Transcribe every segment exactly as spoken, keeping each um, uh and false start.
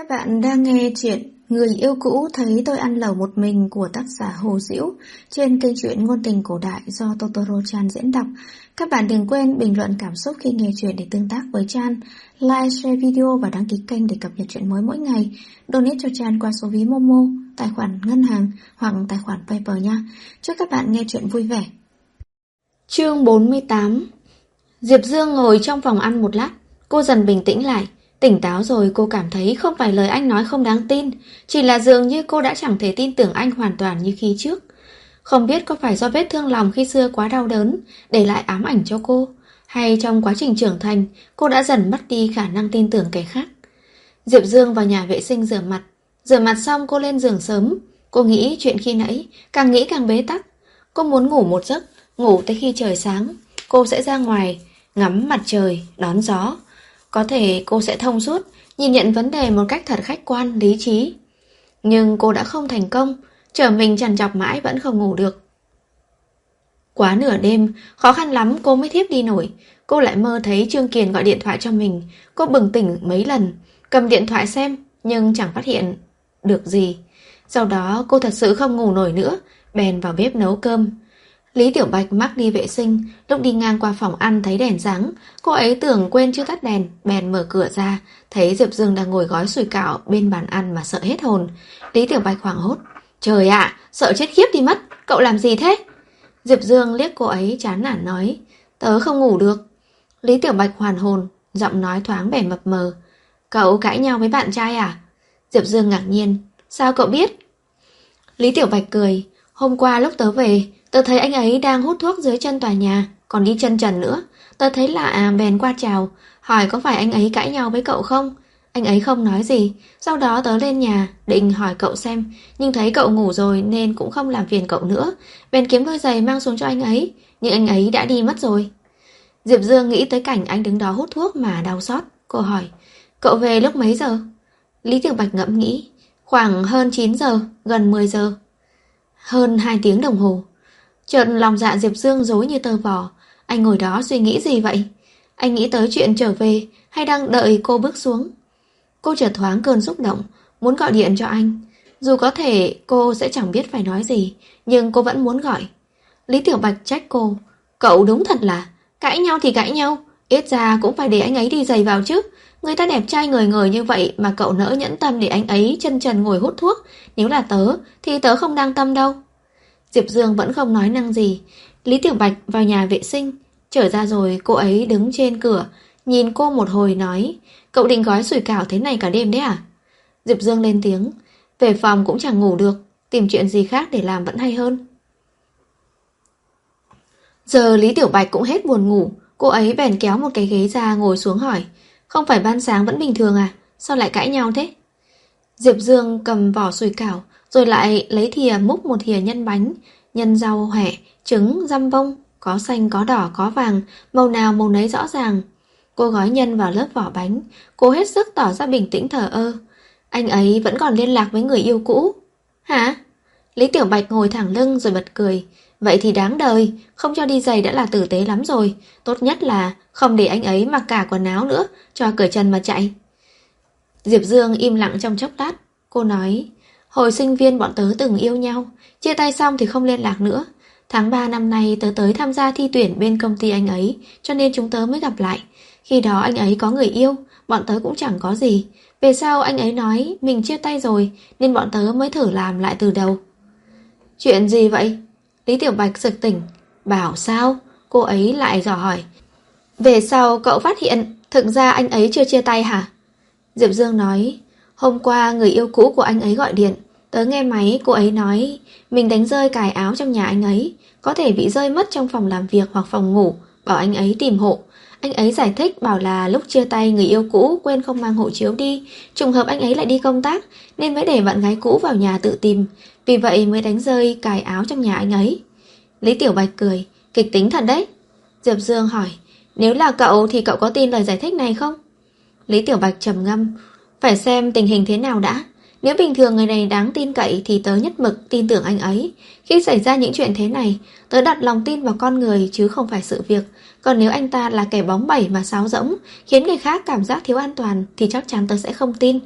Các bạn đang nghe chuyện Người yêu cũ thấy tôi ăn lẩu một mình của tác giả Hồ Dĩu trên kênh truyện ngôn tình cổ đại do Totoro Chan diễn đọc. Các bạn đừng quên bình luận cảm xúc khi nghe chuyện để tương tác với Chan, like, share video và đăng ký kênh để cập nhật chuyện mới mỗi ngày. Donate cho Chan qua số ví Momo, tài khoản ngân hàng hoặc tài khoản PayPal nha. Chúc các bạn nghe chuyện vui vẻ. Chương bốn mươi tám. Diệp Dương ngồi trong phòng ăn một lát, cô dần bình tĩnh lại. Tỉnh táo rồi cô cảm thấy không phải lời anh nói không đáng tin, chỉ là dường như cô đã chẳng thể tin tưởng anh hoàn toàn như khi trước. Không biết có phải do vết thương lòng khi xưa quá đau đớn, để lại ám ảnh cho cô, hay trong quá trình trưởng thành, cô đã dần mất đi khả năng tin tưởng kẻ khác. Diệp Dương vào nhà vệ sinh rửa mặt. Rửa mặt xong cô lên giường sớm. Cô nghĩ chuyện khi nãy, càng nghĩ càng bế tắc. Cô muốn ngủ một giấc, ngủ tới khi trời sáng. Cô sẽ ra ngoài, ngắm mặt trời, đón gió. Có thể cô sẽ thông suốt, nhìn nhận vấn đề một cách thật khách quan, lý trí. Nhưng cô đã không thành công, trở mình trằn trọc mãi vẫn không ngủ được. Quá nửa đêm, khó khăn lắm cô mới thiếp đi nổi. Cô lại mơ thấy Trương Kiền gọi điện thoại cho mình. Cô bừng tỉnh mấy lần, cầm điện thoại xem, nhưng chẳng phát hiện được gì. Sau đó cô thật sự không ngủ nổi nữa, bèn vào bếp nấu cơm. Lý Tiểu Bạch mắc đi vệ sinh, lúc đi ngang qua phòng ăn thấy đèn sáng, cô ấy tưởng quên chưa tắt đèn, bèn mở cửa ra, thấy Diệp Dương đang ngồi gói sủi cảo bên bàn ăn mà sợ hết hồn. Lý Tiểu Bạch hoảng hốt, trời ạ, sợ chết khiếp đi mất, cậu làm gì thế? Diệp Dương liếc cô ấy chán nản nói, tớ không ngủ được. Lý Tiểu Bạch hoàn hồn, giọng nói thoáng vẻ mập mờ, cậu cãi nhau với bạn trai à? Diệp Dương ngạc nhiên, sao cậu biết? Lý Tiểu Bạch cười, hôm qua lúc tớ về, tớ thấy anh ấy đang hút thuốc dưới chân tòa nhà, còn đi chân trần nữa. Tớ thấy lạ bèn qua chào, hỏi có phải anh ấy cãi nhau với cậu không? Anh ấy không nói gì. Sau đó tớ lên nhà, định hỏi cậu xem, nhưng thấy cậu ngủ rồi nên cũng không làm phiền cậu nữa. Bèn kiếm đôi giày mang xuống cho anh ấy, nhưng anh ấy đã đi mất rồi. Diệp Dương nghĩ tới cảnh anh đứng đó hút thuốc mà đau xót. Cô hỏi, cậu về lúc mấy giờ? Lý Tiểu Bạch ngẫm nghĩ, khoảng hơn chín giờ, gần mười giờ. Hơn hai tiếng đồng hồ. Chợt lòng dạ Diệp Dương rối như tơ vò. Anh ngồi đó suy nghĩ gì vậy? Anh nghĩ tới chuyện trở về hay đang đợi cô bước xuống? Cô chợt thoáng cơn xúc động, muốn gọi điện cho anh. Dù có thể cô sẽ chẳng biết phải nói gì, nhưng cô vẫn muốn gọi. Lý Tiểu Bạch trách cô, cậu đúng thật là cãi nhau thì cãi nhau, ít ra cũng phải để anh ấy đi giày vào chứ. Người ta đẹp trai ngời ngời như vậy mà cậu nỡ nhẫn tâm để anh ấy chân trần ngồi hút thuốc. Nếu là tớ thì tớ không đang tâm đâu. Diệp Dương vẫn không nói năng gì. Lý Tiểu Bạch vào nhà vệ sinh. Trở ra rồi cô ấy đứng trên cửa, nhìn cô một hồi nói, cậu định gói sủi cảo thế này cả đêm đấy à? Diệp Dương lên tiếng, về phòng cũng chẳng ngủ được, tìm chuyện gì khác để làm vẫn hay hơn. Giờ Lý Tiểu Bạch cũng hết buồn ngủ. Cô ấy bèn kéo một cái ghế ra ngồi xuống hỏi, không phải ban sáng vẫn bình thường à? Sao lại cãi nhau thế? Diệp Dương cầm vỏ sủi cảo, rồi lại lấy thìa múc một thìa nhân bánh, nhân rau hẹ, trứng, dăm bông, có xanh, có đỏ, có vàng, màu nào màu nấy rõ ràng. Cô gói nhân vào lớp vỏ bánh, cô hết sức tỏ ra bình tĩnh thờ ơ. Anh ấy vẫn còn liên lạc với người yêu cũ. Hả? Lý Tiểu Bạch ngồi thẳng lưng rồi bật cười. Vậy thì đáng đời, không cho đi giày đã là tử tế lắm rồi. Tốt nhất là không để anh ấy mặc cả quần áo nữa, cho cởi chân mà chạy. Diệp Dương im lặng trong chốc lát. Cô nói, hồi sinh viên bọn tớ từng yêu nhau, chia tay xong thì không liên lạc nữa. Tháng ba năm nay tớ tới tham gia thi tuyển bên công ty anh ấy, cho nên chúng tớ mới gặp lại. Khi đó anh ấy có người yêu, bọn tớ cũng chẳng có gì. Về sau anh ấy nói mình chia tay rồi, nên bọn tớ mới thử làm lại từ đầu. Chuyện gì vậy? Lý Tiểu Bạch sực tỉnh. Bảo sao? Cô ấy lại dò hỏi. Về sau cậu phát hiện thực ra anh ấy chưa chia tay hả? Diệp Dương nói, hôm qua người yêu cũ của anh ấy gọi điện. Tớ nghe máy cô ấy nói mình đánh rơi cài áo trong nhà anh ấy, có thể bị rơi mất trong phòng làm việc hoặc phòng ngủ, bảo anh ấy tìm hộ. Anh ấy giải thích bảo là lúc chia tay người yêu cũ quên không mang hộ chiếu đi, trùng hợp anh ấy lại đi công tác nên mới để bạn gái cũ vào nhà tự tìm, vì vậy mới đánh rơi cài áo trong nhà anh ấy. Lý Tiểu Bạch cười, kịch tính thật đấy. Diệp Dương hỏi, nếu là cậu thì cậu có tin lời giải thích này không? Lý Tiểu Bạch trầm ngâm, phải xem tình hình thế nào đã. Nếu bình thường người này đáng tin cậy thì tớ nhất mực tin tưởng anh ấy. Khi xảy ra những chuyện thế này, tớ đặt lòng tin vào con người chứ không phải sự việc. Còn nếu anh ta là kẻ bóng bẩy mà sáo rỗng, khiến người khác cảm giác thiếu an toàn, thì chắc chắn tớ sẽ không tin.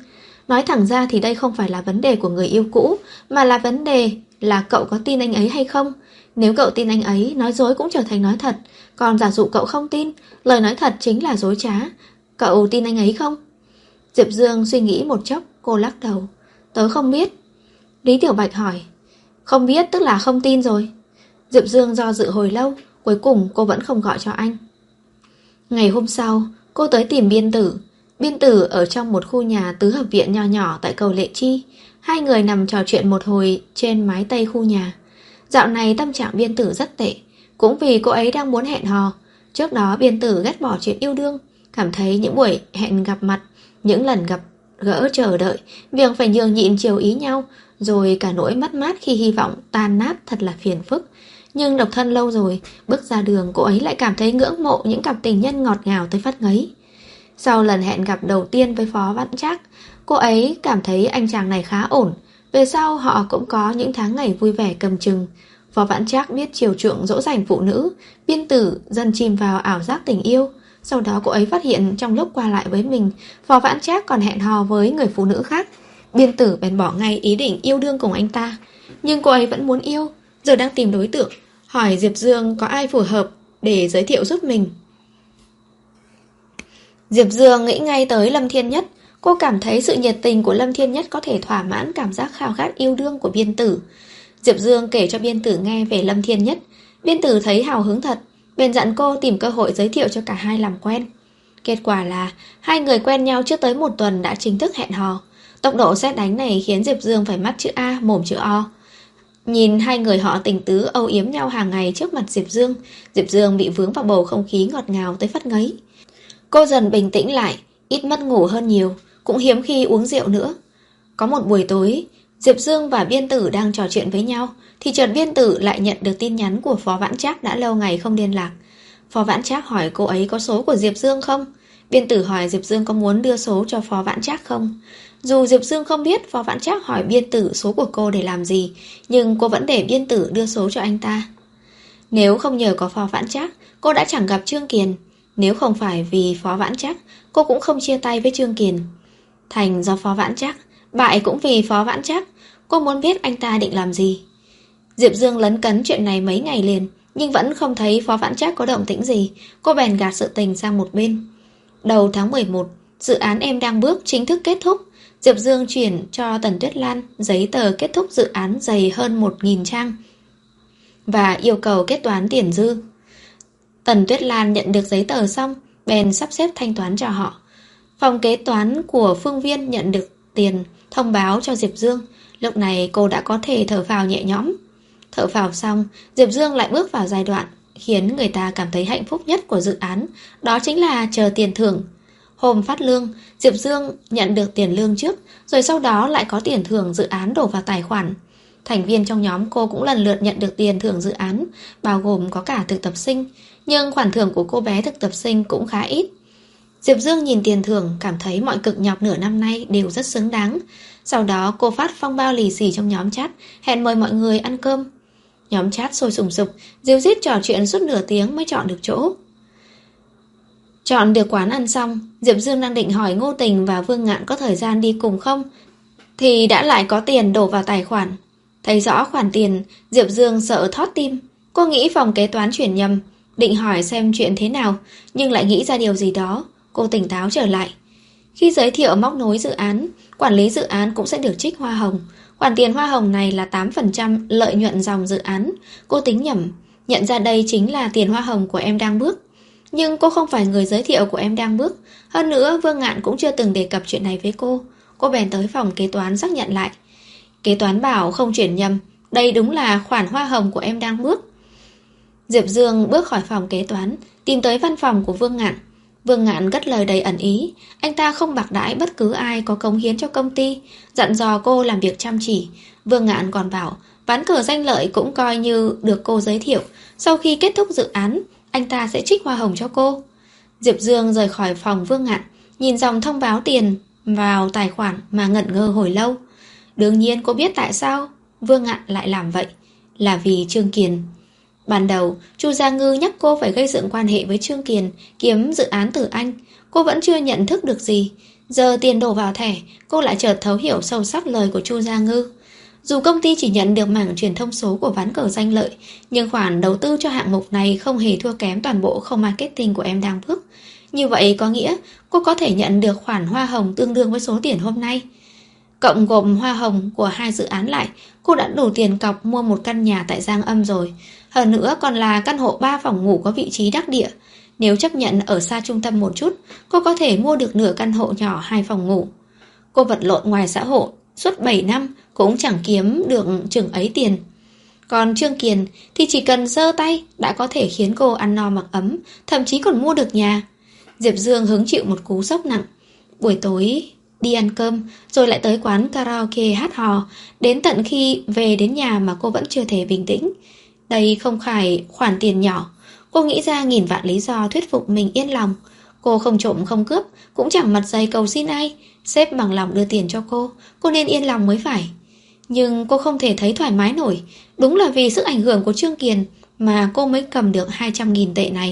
Nói thẳng ra thì đây không phải là vấn đề của người yêu cũ, mà là vấn đề là cậu có tin anh ấy hay không. Nếu cậu tin anh ấy, nói dối cũng trở thành nói thật. Còn giả dụ cậu không tin, lời nói thật chính là dối trá. Cậu tin anh ấy không? Diệp Dương suy nghĩ một chốc, cô lắc đầu. Tớ không biết. Lý Tiểu Bạch hỏi. Không biết tức là không tin rồi. Diệp Dương do dự hồi lâu, cuối cùng cô vẫn không gọi cho anh. Ngày hôm sau, cô tới tìm Biên Tử. Biên Tử ở trong một khu nhà tứ hợp viện nho nhỏ tại cầu Lệ Chi. Hai người nằm trò chuyện một hồi trên mái tây khu nhà. Dạo này tâm trạng Biên Tử rất tệ, cũng vì cô ấy đang muốn hẹn hò. Trước đó Biên Tử ghét bỏ chuyện yêu đương, cảm thấy những buổi hẹn gặp mặt, những lần gặp gỡ chờ đợi, việc phải nhường nhịn chiều ý nhau, rồi cả nỗi mất mát khi hy vọng tan nát thật là phiền phức. Nhưng độc thân lâu rồi, bước ra đường cô ấy lại cảm thấy ngưỡng mộ những cặp tình nhân ngọt ngào tới phát ngấy. Sau lần hẹn gặp đầu tiên với Phó Vãn Trác, cô ấy cảm thấy anh chàng này khá ổn. Về sau họ cũng có những tháng ngày vui vẻ cầm chừng. Phó Vãn Trác biết chiều chuộng dỗ dành phụ nữ, Biên Tử dần chìm vào ảo giác tình yêu. Sau đó cô ấy phát hiện trong lúc qua lại với mình, Phó Vãn Trác còn hẹn hò với người phụ nữ khác. Biên Tử bèn bỏ ngay ý định yêu đương cùng anh ta. Nhưng cô ấy vẫn muốn yêu, giờ đang tìm đối tượng, hỏi Diệp Dương có ai phù hợp để giới thiệu giúp mình. Diệp Dương nghĩ ngay tới Lâm Thiên Nhất. Cô cảm thấy sự nhiệt tình của Lâm Thiên Nhất có thể thỏa mãn cảm giác khao khát yêu đương của Biên Tử. Diệp Dương kể cho Biên Tử nghe về Lâm Thiên Nhất. Biên Tử thấy hào hứng thật, bèn dặn cô tìm cơ hội giới thiệu cho cả hai làm quen. Kết quả là hai người quen nhau chưa tới một tuần đã chính thức hẹn hò. Tốc độ sét đánh này khiến Diệp Dương phải mắt chữ A mồm chữ O. Nhìn hai người họ tình tứ âu yếm nhau hàng ngày trước mặt Diệp Dương, Diệp Dương bị vướng vào bầu không khí ngọt ngào tới phát ngấy. Cô dần bình tĩnh lại, ít mất ngủ hơn nhiều, cũng hiếm khi uống rượu nữa. Có một buổi tối, Diệp Dương và Biên Tử đang trò chuyện với nhau, thì chợt Biên Tử lại nhận được tin nhắn của Phó Vãn Trác đã lâu ngày không liên lạc. Phó Vãn Trác hỏi cô ấy có số của Diệp Dương không? Biên Tử hỏi Diệp Dương có muốn đưa số cho Phó Vãn Trác không? Dù Diệp Dương không biết Phó Vãn Trác hỏi Biên Tử số của cô để làm gì, nhưng cô vẫn để Biên Tử đưa số cho anh ta. Nếu không nhờ có Phó Vãn Trác, cô đã chẳng gặp Trương Kiền. Nếu không phải vì Phó Vãn Trác, cô cũng không chia tay với Trương Kiền. Thành do Phó Vãn Trác, bại cũng vì Phó Vãn Trác. Cô muốn biết anh ta định làm gì. Diệp Dương lấn cấn chuyện này mấy ngày liền, nhưng vẫn không thấy Phó Vãn Trác có động tĩnh gì. Cô bèn gạt sự tình sang một bên. Đầu tháng mười một, dự án Em Đang Bước chính thức kết thúc. Diệp Dương chuyển cho Tần Tuyết Lan giấy tờ kết thúc dự án dày hơn một nghìn trang và yêu cầu kết toán tiền dư. Tần Tuyết Lan nhận được giấy tờ xong, bèn sắp xếp thanh toán cho họ. Phòng kế toán của Phương Viên nhận được tiền, thông báo cho Diệp Dương. Lúc này cô đã có thể thở phào nhẹ nhõm. Thở phào xong, Diệp Dương lại bước vào giai đoạn khiến người ta cảm thấy hạnh phúc nhất của dự án, đó chính là chờ tiền thưởng. Hôm phát lương, Diệp Dương nhận được tiền lương trước, rồi sau đó lại có tiền thưởng dự án đổ vào tài khoản. Thành viên trong nhóm cô cũng lần lượt nhận được tiền thưởng dự án, bao gồm có cả thực tập sinh, nhưng khoản thưởng của cô bé thực tập sinh cũng khá ít. Diệp Dương nhìn tiền thưởng, cảm thấy mọi cực nhọc nửa năm nay đều rất xứng đáng. Sau đó cô phát phong bao lì xì trong nhóm chat, hẹn mời mọi người ăn cơm. Nhóm chat sôi sùng sục, ríu rít trò chuyện suốt nửa tiếng mới chọn được chỗ. Chọn được quán ăn xong, Diệp Dương đang định hỏi Ngô Tình và Vương Ngạn có thời gian đi cùng không, thì đã lại có tiền đổ vào tài khoản. Thấy rõ khoản tiền, Diệp Dương sợ thót tim. Cô nghĩ phòng kế toán chuyển nhầm, định hỏi xem chuyện thế nào, nhưng lại nghĩ ra điều gì đó. Cô tỉnh táo trở lại. Khi giới thiệu móc nối dự án, quản lý dự án cũng sẽ được trích hoa hồng. Khoản tiền hoa hồng này là tám phần trăm lợi nhuận dòng dự án. Cô tính nhầm, nhận ra đây chính là tiền hoa hồng của Em Đang Bước. Nhưng cô không phải người giới thiệu của Em Đang Bước. Hơn nữa Vương Ngạn cũng chưa từng đề cập chuyện này với cô. Cô bèn tới phòng kế toán xác nhận lại. Kế toán bảo không chuyển nhầm, đây đúng là khoản hoa hồng của Em Đang Bước. Diệp Dương bước khỏi phòng kế toán, tìm tới văn phòng của Vương Ngạn. Vương Ngạn cất lời đầy ẩn ý. Anh ta không bạc đãi bất cứ ai có cống hiến cho công ty, dặn dò cô làm việc chăm chỉ. Vương Ngạn còn bảo ván cờ danh lợi cũng coi như được cô giới thiệu. Sau khi kết thúc dự án, anh ta sẽ trích hoa hồng cho cô. Diệp Dương rời khỏi phòng Vương Ngạn, nhìn dòng thông báo tiền vào tài khoản mà ngẩn ngơ hồi lâu. Đương nhiên cô biết tại sao Vương Ngạn lại làm vậy. Là vì Trương Kiền. Ban đầu, Chu Gia Ngư nhắc cô phải gây dựng quan hệ với Trương Kiền, kiếm dự án từ anh. Cô vẫn chưa nhận thức được gì. Giờ tiền đổ vào thẻ, cô lại chợt thấu hiểu sâu sắc lời của Chu Gia Ngư. Dù công ty chỉ nhận được mảng truyền thông số của ván cờ danh lợi, nhưng khoản đầu tư cho hạng mục này không hề thua kém toàn bộ khâu marketing của em đang bước. Như vậy có nghĩa cô có thể nhận được khoản hoa hồng tương đương với số tiền hôm nay. Cộng gồm hoa hồng của hai dự án lại, cô đã đủ tiền cọc mua một căn nhà tại Giang Âm rồi. Hơn nữa còn là căn hộ ba phòng ngủ có vị trí đắc địa. Nếu chấp nhận ở xa trung tâm một chút, cô có thể mua được nửa căn hộ nhỏ hai phòng ngủ. Cô vật lộn ngoài xã hội suốt bảy năm cũng chẳng kiếm được chừng ấy tiền. Còn Trương Kiền thì chỉ cần giơ tay đã có thể khiến cô ăn no mặc ấm, thậm chí còn mua được nhà. Diệp Dương hứng chịu một cú sốc nặng. Buổi tối đi ăn cơm, rồi lại tới quán karaoke hát hò, đến tận khi về đến nhà mà cô vẫn chưa thể bình tĩnh. Đây không phải khoản tiền nhỏ. Cô nghĩ ra nghìn vạn lý do thuyết phục mình yên lòng. Cô không trộm không cướp, cũng chẳng mặt dày cầu xin ai. Sếp bằng lòng đưa tiền cho cô, cô nên yên lòng mới phải. Nhưng cô không thể thấy thoải mái nổi. Đúng là vì sức ảnh hưởng của Trương Kiền mà cô mới cầm được hai trăm nghìn tệ này.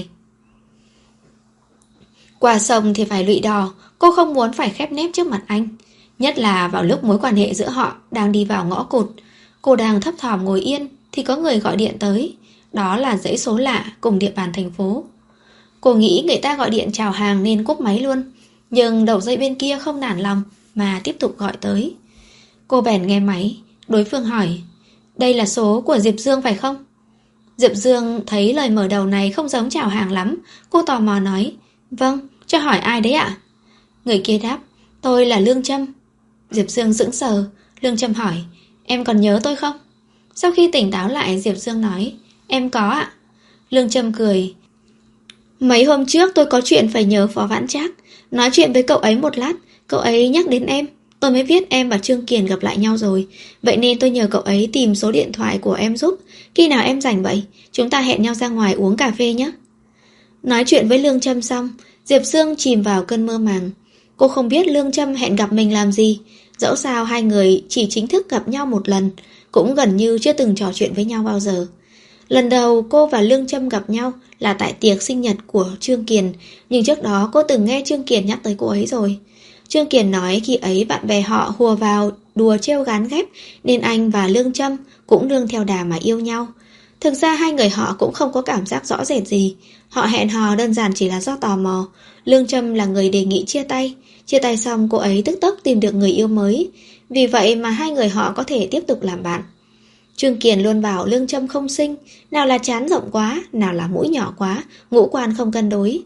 Qua sông thì phải lụy đò. Cô không muốn phải khép nép trước mặt anh, nhất là vào lúc mối quan hệ giữa họ đang đi vào ngõ cụt. Cô đang thấp thỏm ngồi yên thì có người gọi điện tới. Đó là dãy số lạ cùng địa bàn thành phố. Cô nghĩ người ta gọi điện chào hàng nên cúp máy luôn, nhưng đầu dây bên kia không nản lòng mà tiếp tục gọi tới. Cô bèn nghe máy. Đối phương hỏi: đây là số của Diệp Dương phải không? Diệp Dương thấy lời mở đầu này không giống chào hàng lắm. Cô tò mò nói: vâng, cho hỏi ai đấy ạ? Người kia đáp: tôi là Lương Trâm. Diệp Dương sững sờ. Lương Trâm hỏi: em còn nhớ tôi không? Sau khi tỉnh táo lại, Diệp Dương nói: em có ạ. Lương Trâm cười: mấy hôm trước tôi có chuyện phải nhờ Phó Vãn Trác. Nói chuyện với cậu ấy một lát, cậu ấy nhắc đến em. Tôi mới biết em và Trương Kiền gặp lại nhau rồi. Vậy nên tôi nhờ cậu ấy tìm số điện thoại của em giúp. Khi nào em rảnh vậy? Chúng ta hẹn nhau ra ngoài uống cà phê nhé. Nói chuyện với Lương Trâm xong, Diệp Dương chìm vào cơn mơ màng. Cô không biết Lương Trâm hẹn gặp mình làm gì. Dẫu sao hai người chỉ chính thức gặp nhau một lần, cũng gần như chưa từng trò chuyện với nhau bao giờ. Lần đầu cô và Lương Trâm gặp nhau là tại tiệc sinh nhật của Trương Kiền, nhưng trước đó cô từng nghe Trương Kiền nhắc tới cô ấy rồi. Trương Kiền nói khi ấy bạn bè họ hùa vào đùa trêu gán ghép, nên anh và Lương Trâm cũng nương theo đà mà yêu nhau. Thực ra hai người họ cũng không có cảm giác rõ rệt gì. Họ hẹn hò đơn giản chỉ là do tò mò. Lương Trâm là người đề nghị chia tay. Chia tay xong cô ấy tức tốc tìm được người yêu mới. Vì vậy mà hai người họ có thể tiếp tục làm bạn. Trương Kiền luôn bảo Lương Trâm không xinh, nào là trán rộng quá, nào là mũi nhỏ quá, ngũ quan không cân đối.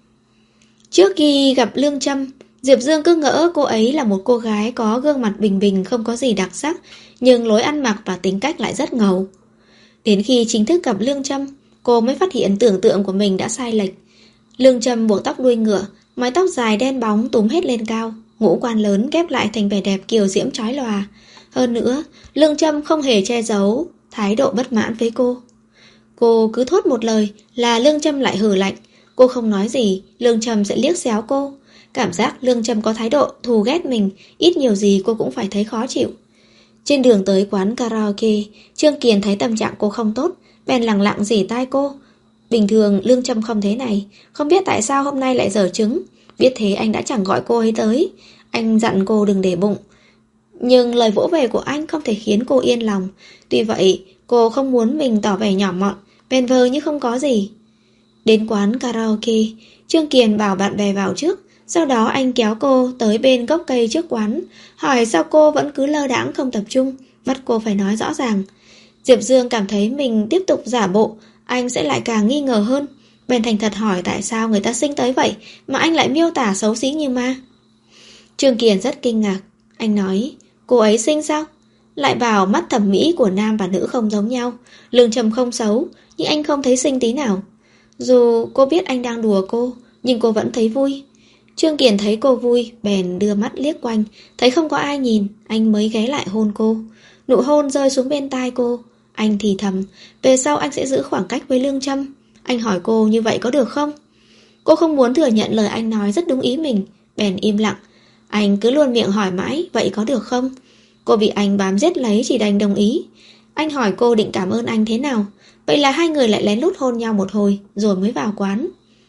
Trước khi gặp Lương Trâm, Diệp Dương cứ ngỡ cô ấy là một cô gái có gương mặt bình bình không có gì đặc sắc, nhưng lối ăn mặc và tính cách lại rất ngầu. Đến khi chính thức gặp Lương Trâm, cô mới phát hiện tưởng tượng của mình đã sai lệch. Lương Trâm buộc tóc đuôi ngựa, mái tóc dài đen bóng túm hết lên cao, ngũ quan lớn ghép lại thành vẻ đẹp kiều diễm chói lòa. Hơn nữa, Lương Trâm không hề che giấu thái độ bất mãn với cô. Cô cứ thốt một lời là Lương Trâm lại hừ lạnh. Cô không nói gì, Lương Trâm sẽ liếc xéo cô. Cảm giác Lương Trâm có thái độ thù ghét mình, ít nhiều gì cô cũng phải thấy khó chịu. Trên đường tới quán karaoke, Trương Kiền thấy tâm trạng cô không tốt, bèn lẳng lặng rỉ tai cô. Bình thường Lương Trâm không thế này, không biết tại sao hôm nay lại dở trứng. Biết thế anh đã chẳng gọi cô ấy tới. Anh dặn cô đừng để bụng. Nhưng lời vỗ về của anh không thể khiến cô yên lòng. Tuy vậy, cô không muốn mình tỏ vẻ nhỏ mọn, bèn vờ như không có gì. Đến quán karaoke, Trương Kiền bảo bạn bè vào trước. Sau đó anh kéo cô tới bên gốc cây trước quán, hỏi sao cô vẫn cứ lơ đãng không tập trung, bắt cô phải nói rõ ràng. Diệp Dương cảm thấy mình tiếp tục giả bộ, anh sẽ lại càng nghi ngờ hơn. Bèn thành thật hỏi tại sao người ta xinh tới vậy mà anh lại miêu tả xấu xí như ma. Trương Kiền rất kinh ngạc. Anh nói, cô ấy xinh sao? Lại bảo mắt thẩm mỹ của nam và nữ không giống nhau. Lương Trâm không xấu, nhưng anh không thấy xinh tí nào. Dù cô biết anh đang đùa cô, nhưng cô vẫn thấy vui. Trương Kiền thấy cô vui, bèn đưa mắt liếc quanh, thấy không có ai nhìn, anh mới ghé lại hôn cô. Nụ hôn rơi xuống bên tai cô. Anh thì thầm, về sau anh sẽ giữ khoảng cách với Lương Trâm. Anh hỏi cô như vậy có được không? Cô không muốn thừa nhận lời anh nói rất đúng ý mình, bèn im lặng. Anh cứ luôn miệng hỏi mãi, vậy có được không? Cô bị anh bám giết lấy chỉ đành đồng ý. Anh hỏi cô định cảm ơn anh thế nào. Vậy là hai người lại lén lút hôn nhau một hồi, rồi mới vào quán.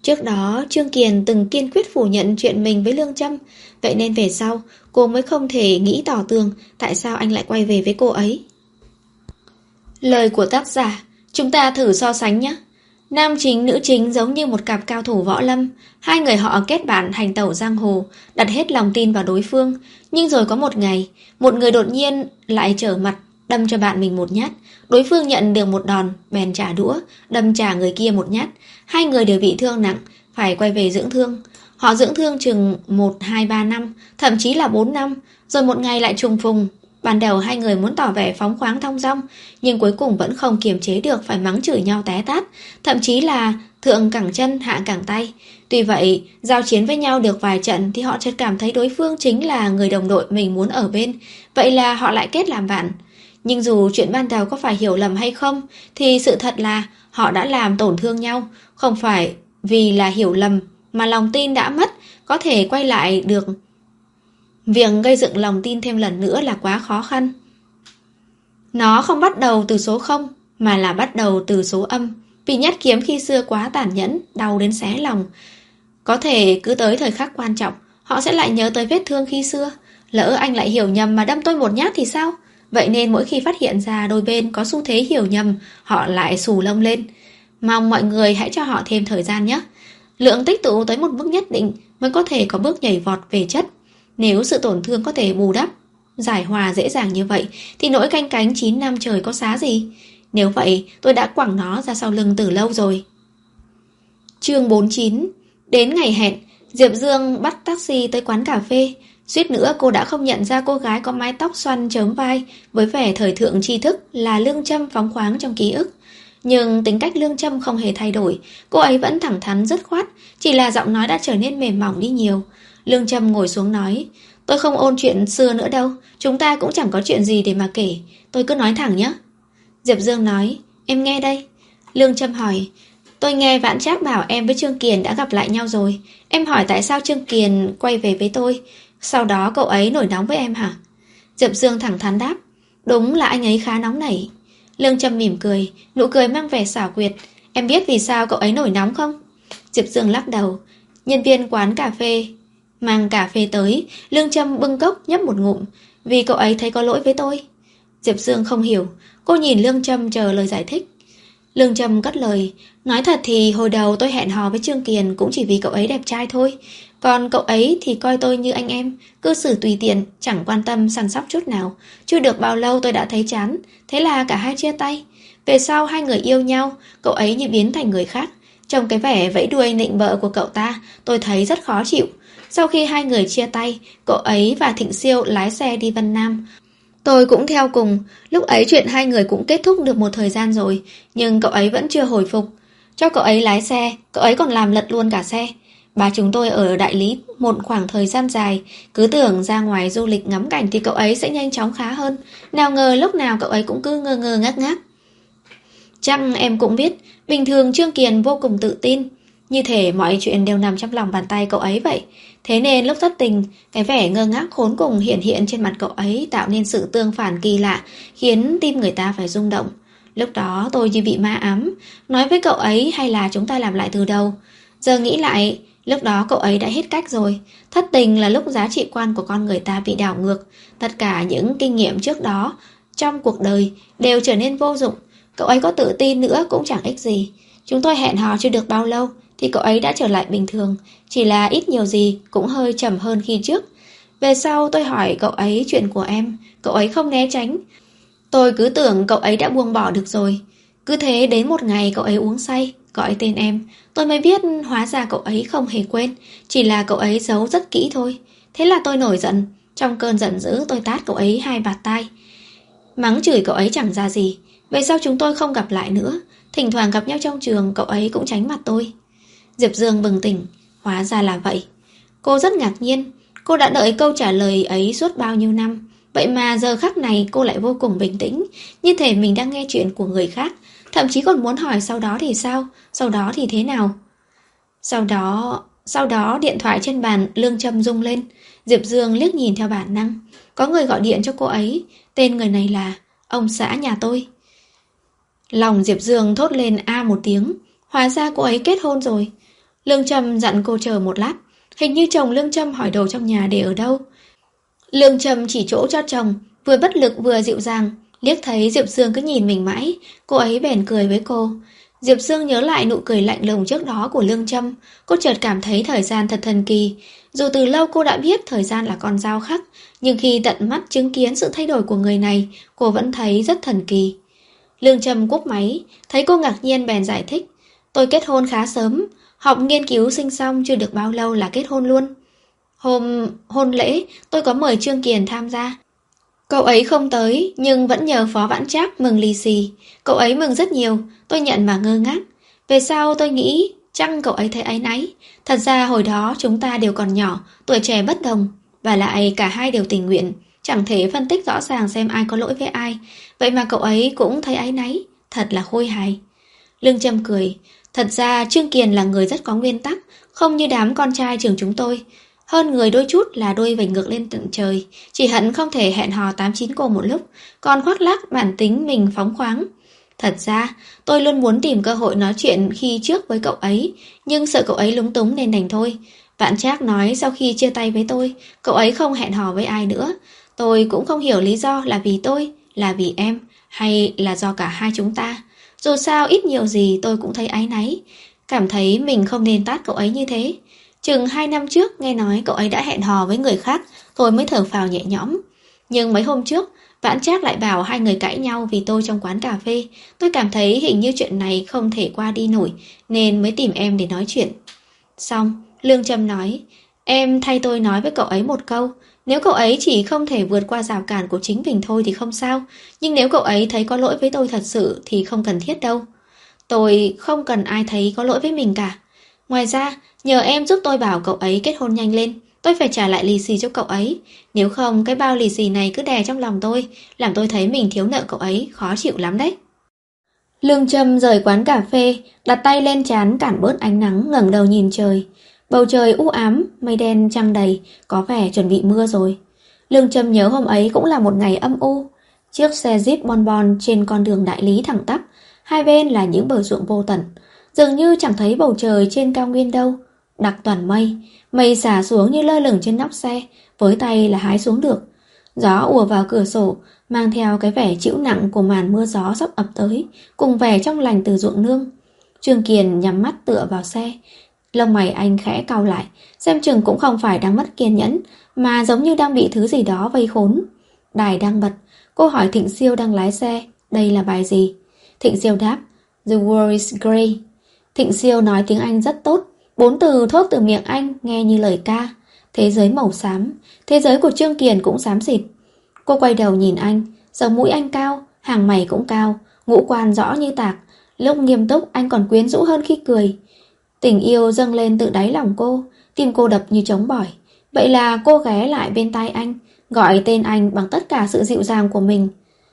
Trước đó Trương Kiền từng kiên quyết phủ nhận chuyện mình với Lương Châm, vậy nên về sau cô mới không thể nghĩ tỏ tường tại sao anh lại quay về với cô ấy. Lời của tác giả, chúng ta thử so sánh nhé. Nam chính nữ chính giống như một cặp cao thủ võ lâm, hai người họ kết bạn hành tẩu giang hồ, đặt hết lòng tin vào đối phương, nhưng rồi có một ngày, một người đột nhiên lại trở mặt, đâm cho bạn mình một nhát. Đối phương nhận được một đòn, bèn trả đũa, đâm trả người kia một nhát. Hai người đều bị thương nặng, phải quay về dưỡng thương. Họ dưỡng thương chừng một, hai, ba năm, thậm chí là bốn năm, rồi một ngày lại trùng phùng. Ban đầu hai người muốn tỏ vẻ phóng khoáng thong dong, nhưng cuối cùng vẫn không kiềm chế được phải mắng chửi nhau té tát, thậm chí là thượng cẳng chân hạ cẳng tay. Tuy vậy, giao chiến với nhau được vài trận thì họ chợt cảm thấy đối phương chính là người đồng đội mình muốn ở bên, vậy là họ lại kết làm bạn. Nhưng dù chuyện ban đầu có phải hiểu lầm hay không, thì sự thật là họ đã làm tổn thương nhau, không phải vì là hiểu lầm mà lòng tin đã mất, có thể quay lại được. Việc gây dựng lòng tin thêm lần nữa là quá khó khăn. Nó không bắt đầu từ số không, mà là bắt đầu từ số âm. Vì nhát kiếm khi xưa quá tàn nhẫn, đau đến xé lòng. Có thể cứ tới thời khắc quan trọng, họ sẽ lại nhớ tới vết thương khi xưa. Lỡ anh lại hiểu nhầm mà đâm tôi một nhát thì sao? Vậy nên mỗi khi phát hiện ra đôi bên có xu thế hiểu nhầm, họ lại xù lông lên. Mong mọi người hãy cho họ thêm thời gian nhé. Lượng tích tụ tới một mức nhất định mới có thể có bước nhảy vọt về chất. Nếu sự tổn thương có thể bù đắp, giải hòa dễ dàng như vậy, thì nỗi canh cánh chín năm trời có xá gì. Nếu vậy, tôi đã quẳng nó ra sau lưng từ lâu rồi. Chương bốn mươi chín. Đến ngày hẹn, Diệp Dương bắt taxi tới quán cà phê. Suýt nữa cô đã không nhận ra cô gái có mái tóc xoăn chớm vai với vẻ thời thượng tri thức là Lương Châm phóng khoáng trong ký ức. Nhưng tính cách Lương Châm không hề thay đổi, cô ấy vẫn thẳng thắn dứt khoát, chỉ là giọng nói đã trở nên mềm mỏng đi nhiều. Lương Châm ngồi xuống nói, tôi không ôn chuyện xưa nữa đâu, chúng ta cũng chẳng có chuyện gì để mà kể, tôi cứ nói thẳng nhé. Diệp Dương nói, em nghe đây. Lương Châm hỏi, tôi nghe Vãn Trác bảo em với Trương Kiền đã gặp lại nhau rồi. Em hỏi tại sao Trương Kiền quay về với tôi, sau đó cậu ấy nổi nóng với em hả? Diệp Dương thẳng thắn đáp, đúng là anh ấy khá nóng nảy. Lương Châm mỉm cười, nụ cười mang vẻ xảo quyệt. Em biết vì sao cậu ấy nổi nóng không? Diệp Dương lắc đầu. Nhân viên quán cà phê mang cà phê tới, Lương Châm bưng cốc nhấp một ngụm. Vì cậu ấy thấy có lỗi với tôi. Diệp Dương không hiểu, cô nhìn Lương Châm chờ lời giải thích. Lương Châm cất lời, nói thật thì hồi đầu tôi hẹn hò với Trương Kiền cũng chỉ vì cậu ấy đẹp trai thôi. Còn cậu ấy thì coi tôi như anh em, cư xử tùy tiện, chẳng quan tâm săn sóc chút nào. Chưa được bao lâu tôi đã thấy chán, thế là cả hai chia tay. Về sau hai người yêu nhau, cậu ấy như biến thành người khác. Trong cái vẻ vẫy đuôi nịnh bợ của cậu ta, tôi thấy rất khó chịu. Sau khi hai người chia tay, cậu ấy và Thịnh Siêu lái xe đi Vân Nam. Tôi cũng theo cùng, lúc ấy chuyện hai người cũng kết thúc được một thời gian rồi, nhưng cậu ấy vẫn chưa hồi phục. Cho cậu ấy lái xe, cậu ấy còn làm lật luôn cả xe. Ba chúng tôi ở đại lý một khoảng thời gian dài, cứ tưởng ra ngoài du lịch ngắm cảnh thì cậu ấy sẽ nhanh chóng khá hơn. Nào ngờ lúc nào cậu ấy cũng cứ ngơ ngơ ngác ngác. Chắc em cũng biết, bình thường Trương Kiền vô cùng tự tin, như thể mọi chuyện đều nằm trong lòng bàn tay cậu ấy vậy. Thế nên lúc thất tình, cái vẻ ngơ ngác khốn cùng hiện hiện trên mặt cậu ấy tạo nên sự tương phản kỳ lạ, khiến tim người ta phải rung động. Lúc đó tôi như bị ma ám, nói với cậu ấy hay là chúng ta làm lại từ đầu. Giờ nghĩ lại, lúc đó cậu ấy đã hết cách rồi. Thất tình là lúc giá trị quan của con người ta bị đảo ngược. Tất cả những kinh nghiệm trước đó trong cuộc đời đều trở nên vô dụng. Cậu ấy có tự tin nữa cũng chẳng ích gì. Chúng tôi hẹn hò chưa được bao lâu thì cậu ấy đã trở lại bình thường, chỉ là ít nhiều gì cũng hơi trầm hơn khi trước. Về sau tôi hỏi cậu ấy chuyện của em, cậu ấy không né tránh. Tôi cứ tưởng cậu ấy đã buông bỏ được rồi. Cứ thế đến một ngày cậu ấy uống say, gọi tên em. Tôi mới biết hóa ra cậu ấy không hề quên, chỉ là cậu ấy giấu rất kỹ thôi. Thế là tôi nổi giận. Trong cơn giận dữ tôi tát cậu ấy hai bạt tai. Mắng chửi cậu ấy chẳng ra gì. Về sau chúng tôi không gặp lại nữa. Thỉnh thoảng gặp nhau trong trường, cậu ấy cũng tránh mặt tôi. Diệp Dương bừng tỉnh. Hóa ra là vậy. Cô rất ngạc nhiên. Cô đã đợi câu trả lời ấy suốt bao nhiêu năm. Vậy mà giờ khắc này cô lại vô cùng bình tĩnh, như thể mình đang nghe chuyện của người khác. Thậm chí còn muốn hỏi sau đó thì sao, sau đó thì thế nào. Sau đó... Sau đó điện thoại trên bàn Lương Châm rung lên. Diệp Dương liếc nhìn theo bản năng. Có người gọi điện cho cô ấy. Tên người này là ông xã nhà tôi. Lòng Diệp Dương thốt lên a một tiếng. Hóa ra cô ấy kết hôn rồi. Lương Trâm dặn cô chờ một lát. Hình như chồng Lương Trâm hỏi đồ trong nhà để ở đâu. Lương Trâm chỉ chỗ cho chồng, vừa bất lực vừa dịu dàng. Liếc thấy Diệp Dương cứ nhìn mình mãi, cô ấy bèn cười với cô. Diệp Dương nhớ lại nụ cười lạnh lùng trước đó của Lương Trâm. Cô chợt cảm thấy thời gian thật thần kỳ. Dù từ lâu cô đã biết thời gian là con dao khắc, nhưng khi tận mắt chứng kiến sự thay đổi của người này, cô vẫn thấy rất thần kỳ. Lương Trâm cúp máy, thấy cô ngạc nhiên bèn giải thích. Tôi kết hôn khá sớm, học nghiên cứu sinh xong chưa được bao lâu là kết hôn luôn. Hôm hôn lễ, tôi có mời Trương Kiền tham gia. Cậu ấy không tới, nhưng vẫn nhờ Phó Vãn Trác mừng lì xì. Cậu ấy mừng rất nhiều, tôi nhận mà ngơ ngác. Về sau tôi nghĩ, chăng cậu ấy thấy áy náy. Thật ra hồi đó chúng ta đều còn nhỏ, tuổi trẻ bất đồng. Và lại cả hai đều tình nguyện, chẳng thể phân tích rõ ràng xem ai có lỗi với ai. Vậy mà cậu ấy cũng thấy áy náy, thật là khôi hài. Lương Trâm cười. Thật ra Trương Kiền là người rất có nguyên tắc, không như đám con trai trường chúng tôi. Hơn người đôi chút là đôi vành ngược lên tận trời, chỉ hận không thể hẹn hò tám chín cô một lúc, còn khoác lác bản tính mình phóng khoáng. Thật ra, tôi luôn muốn tìm cơ hội nói chuyện khi trước với cậu ấy, nhưng sợ cậu ấy lúng túng nên đành thôi. Vãn Trác nói sau khi chia tay với tôi, cậu ấy không hẹn hò với ai nữa. Tôi cũng không hiểu lý do là vì tôi, là vì em, hay là do cả hai chúng ta. Dù sao ít nhiều gì tôi cũng thấy áy náy, cảm thấy mình không nên tát cậu ấy như thế. Chừng hai năm trước nghe nói cậu ấy đã hẹn hò với người khác, tôi mới thở phào nhẹ nhõm. Nhưng mấy hôm trước, Vãn Trác lại bảo hai người cãi nhau vì tôi trong quán cà phê. Tôi cảm thấy hình như chuyện này không thể qua đi nổi, nên mới tìm em để nói chuyện. Xong, Lương Trâm nói, em thay tôi nói với cậu ấy một câu. Nếu cậu ấy chỉ không thể vượt qua rào cản của chính mình thôi thì không sao. Nhưng nếu cậu ấy thấy có lỗi với tôi thật sự thì không cần thiết đâu. Tôi không cần ai thấy có lỗi với mình cả. Ngoài ra, nhờ em giúp tôi bảo cậu ấy kết hôn nhanh lên. Tôi phải trả lại lì xì cho cậu ấy. Nếu không, cái bao lì xì này cứ đè trong lòng tôi, làm tôi thấy mình thiếu nợ cậu ấy, khó chịu lắm đấy. Lương Trâm rời quán cà phê, đặt tay lên trán cản bớt ánh nắng, ngẩng đầu nhìn trời. Bầu trời u ám, mây đen trăng đầy, có vẻ chuẩn bị mưa rồi. Lương Trâm nhớ hôm ấy cũng là một ngày âm u. Chiếc xe Jeep bon bon trên con đường đại lý thẳng tắp, hai bên là những bờ ruộng vô tận. Dường như chẳng thấy bầu trời trên cao nguyên đâu. Đặc toàn mây, mây xả xuống như lơ lửng trên nóc xe, với tay là hái xuống được. Gió ùa vào cửa sổ, mang theo cái vẻ chịu nặng của màn mưa gió sắp ập tới, cùng vẻ trong lành từ ruộng nương. Trương Kiền nhắm mắt tựa vào xe, lông mày anh khẽ cau lại, xem chừng cũng không phải đang mất kiên nhẫn, mà giống như đang bị thứ gì đó vây khốn. Đài đang bật, cô hỏi Thịnh Siêu đang lái xe, đây là bài gì? Thịnh Siêu đáp, The World is Grey. Thịnh Siêu nói tiếng Anh rất tốt, bốn từ thốt từ miệng anh nghe như lời ca. Thế giới màu xám, thế giới của Trương Kiền cũng xám xịt. Cô quay đầu nhìn anh, sống mũi anh cao, hàng mày cũng cao, ngũ quan rõ như tạc. Lúc nghiêm túc anh còn quyến rũ hơn khi cười. Tình yêu dâng lên từ đáy lòng cô, tim cô đập như trống bỏi. Vậy là cô ghé lại bên tai anh, gọi tên anh bằng tất cả sự dịu dàng của mình.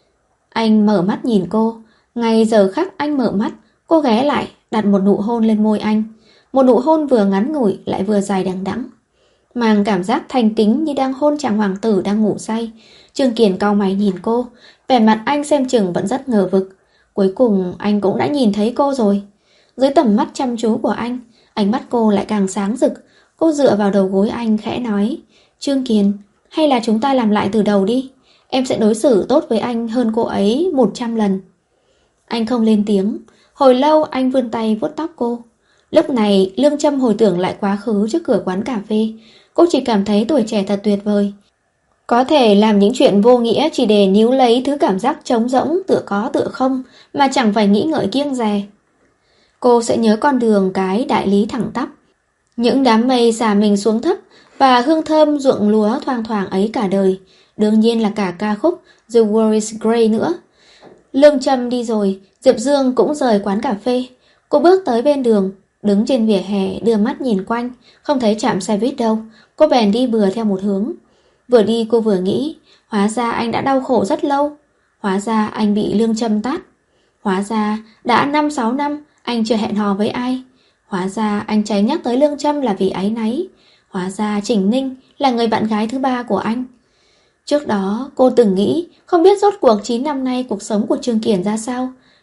Anh mở mắt nhìn cô. Ngay giờ khắc anh mở mắt, cô ghé lại, đặt một nụ hôn lên môi anh. Một nụ hôn vừa ngắn ngủi lại vừa dài đằng đẵng, mang cảm giác thành kính như đang hôn chàng hoàng tử đang ngủ say. Trương Kiền cau mày nhìn cô, vẻ mặt anh xem chừng vẫn rất ngờ vực. Cuối cùng anh cũng đã nhìn thấy cô rồi. Dưới tầm mắt chăm chú của anh, ánh mắt cô lại càng sáng rực. Cô dựa vào đầu gối anh khẽ nói, Trương Kiền, hay là chúng ta làm lại từ đầu đi. Em sẽ đối xử tốt với anh hơn cô ấy một trăm lần. Anh không lên tiếng. Hồi lâu anh vươn tay vuốt tóc cô. Lúc này Lương Trâm hồi tưởng lại quá khứ trước cửa quán cà phê. Cô chỉ cảm thấy tuổi trẻ thật tuyệt vời. Có thể làm những chuyện vô nghĩa chỉ để níu lấy thứ cảm giác trống rỗng, tựa có tựa không, mà chẳng phải nghĩ ngợi kiêng dè. Cô sẽ nhớ con đường cái đại lý thẳng tắp, những đám mây xả mình xuống thấp, và hương thơm ruộng lúa thoang thoảng ấy cả đời. Đương nhiên là cả ca khúc The World is Grey nữa. Lương Trâm đi rồi, Diệp Dương cũng rời quán cà phê. Cô bước tới bên đường, đứng trên vỉa hè đưa mắt nhìn quanh, không thấy trạm xe buýt đâu. Cô bèn đi bừa theo một hướng. Vừa đi cô vừa nghĩ, hóa ra anh đã đau khổ rất lâu. Hóa ra anh bị Lương Trâm tát. Hóa ra đã năm sáu năm anh chưa hẹn hò với ai. Hóa ra anh tránh nhắc tới Lương Trâm là vì áy náy. Hóa ra Trình Ninh là người bạn gái thứ ba của anh. Trước đó cô từng nghĩ không biết rốt cuộc chín năm nay cuộc sống của Trương Kiền ra sao.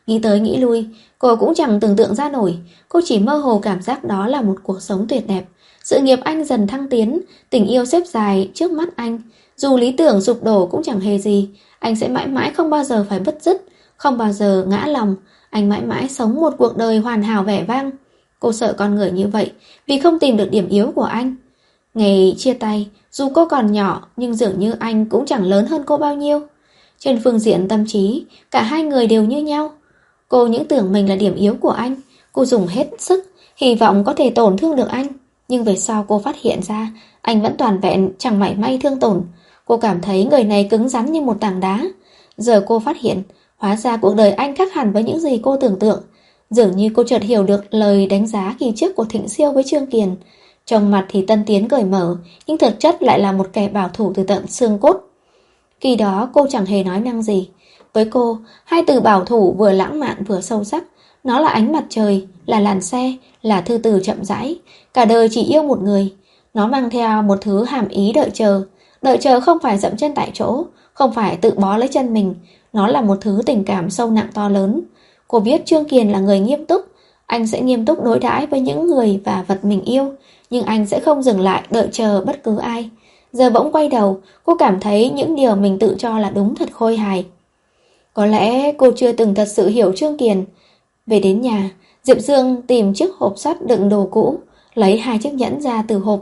Nghĩ tới nghĩ lui, cô cũng chẳng tưởng tượng ra nổi. Cô chỉ mơ hồ cảm giác đó là một cuộc sống tuyệt đẹp. Sự nghiệp anh dần thăng tiến, tình yêu xếp dài trước mắt anh. Dù lý tưởng sụp đổ cũng chẳng hề gì. Anh sẽ mãi mãi không bao giờ phải bứt rứt, không bao giờ ngã lòng. Anh mãi mãi sống một cuộc đời hoàn hảo vẻ vang. Cô sợ con người như vậy vì không tìm được điểm yếu của anh. Ngày chia tay, dù cô còn nhỏ nhưng dường như anh cũng chẳng lớn hơn cô bao nhiêu. Trên phương diện tâm trí, cả hai người đều như nhau. Cô những tưởng mình là điểm yếu của anh. Cô dùng hết sức, hy vọng có thể tổn thương được anh. Nhưng về sau cô phát hiện ra anh vẫn toàn vẹn, chẳng mảy may thương tổn. Cô cảm thấy người này cứng rắn như một tảng đá. Giờ cô phát hiện, hóa ra cuộc đời anh khác hẳn với những gì cô tưởng tượng. Dường như cô chợt hiểu được lời đánh giá kỳ trước của Thịnh Siêu với Trương Kiền. Trong mặt thì tân tiến cởi mở, nhưng thực chất lại là một kẻ bảo thủ từ tận xương cốt. Khi đó cô chẳng hề nói năng gì. Với cô, hai từ bảo thủ vừa lãng mạn vừa sâu sắc. Nó là ánh mặt trời, là làn xe, là thư từ chậm rãi. Cả đời chỉ yêu một người. Nó mang theo một thứ hàm ý đợi chờ. Đợi chờ không phải dậm chân tại chỗ, không phải tự bó lấy chân mình. Nó là một thứ tình cảm sâu nặng to lớn. Cô biết Trương Kiền là người nghiêm túc. Anh sẽ nghiêm túc đối đãi với những người và vật mình yêu. Nhưng anh sẽ không dừng lại đợi chờ bất cứ ai. Giờ bỗng quay đầu, cô cảm thấy những điều mình tự cho là đúng thật khôi hài. Có lẽ cô chưa từng thật sự hiểu Trương Kiền. Về đến nhà, Diệp Dương tìm chiếc hộp sắt đựng đồ cũ, lấy hai chiếc nhẫn ra từ hộp.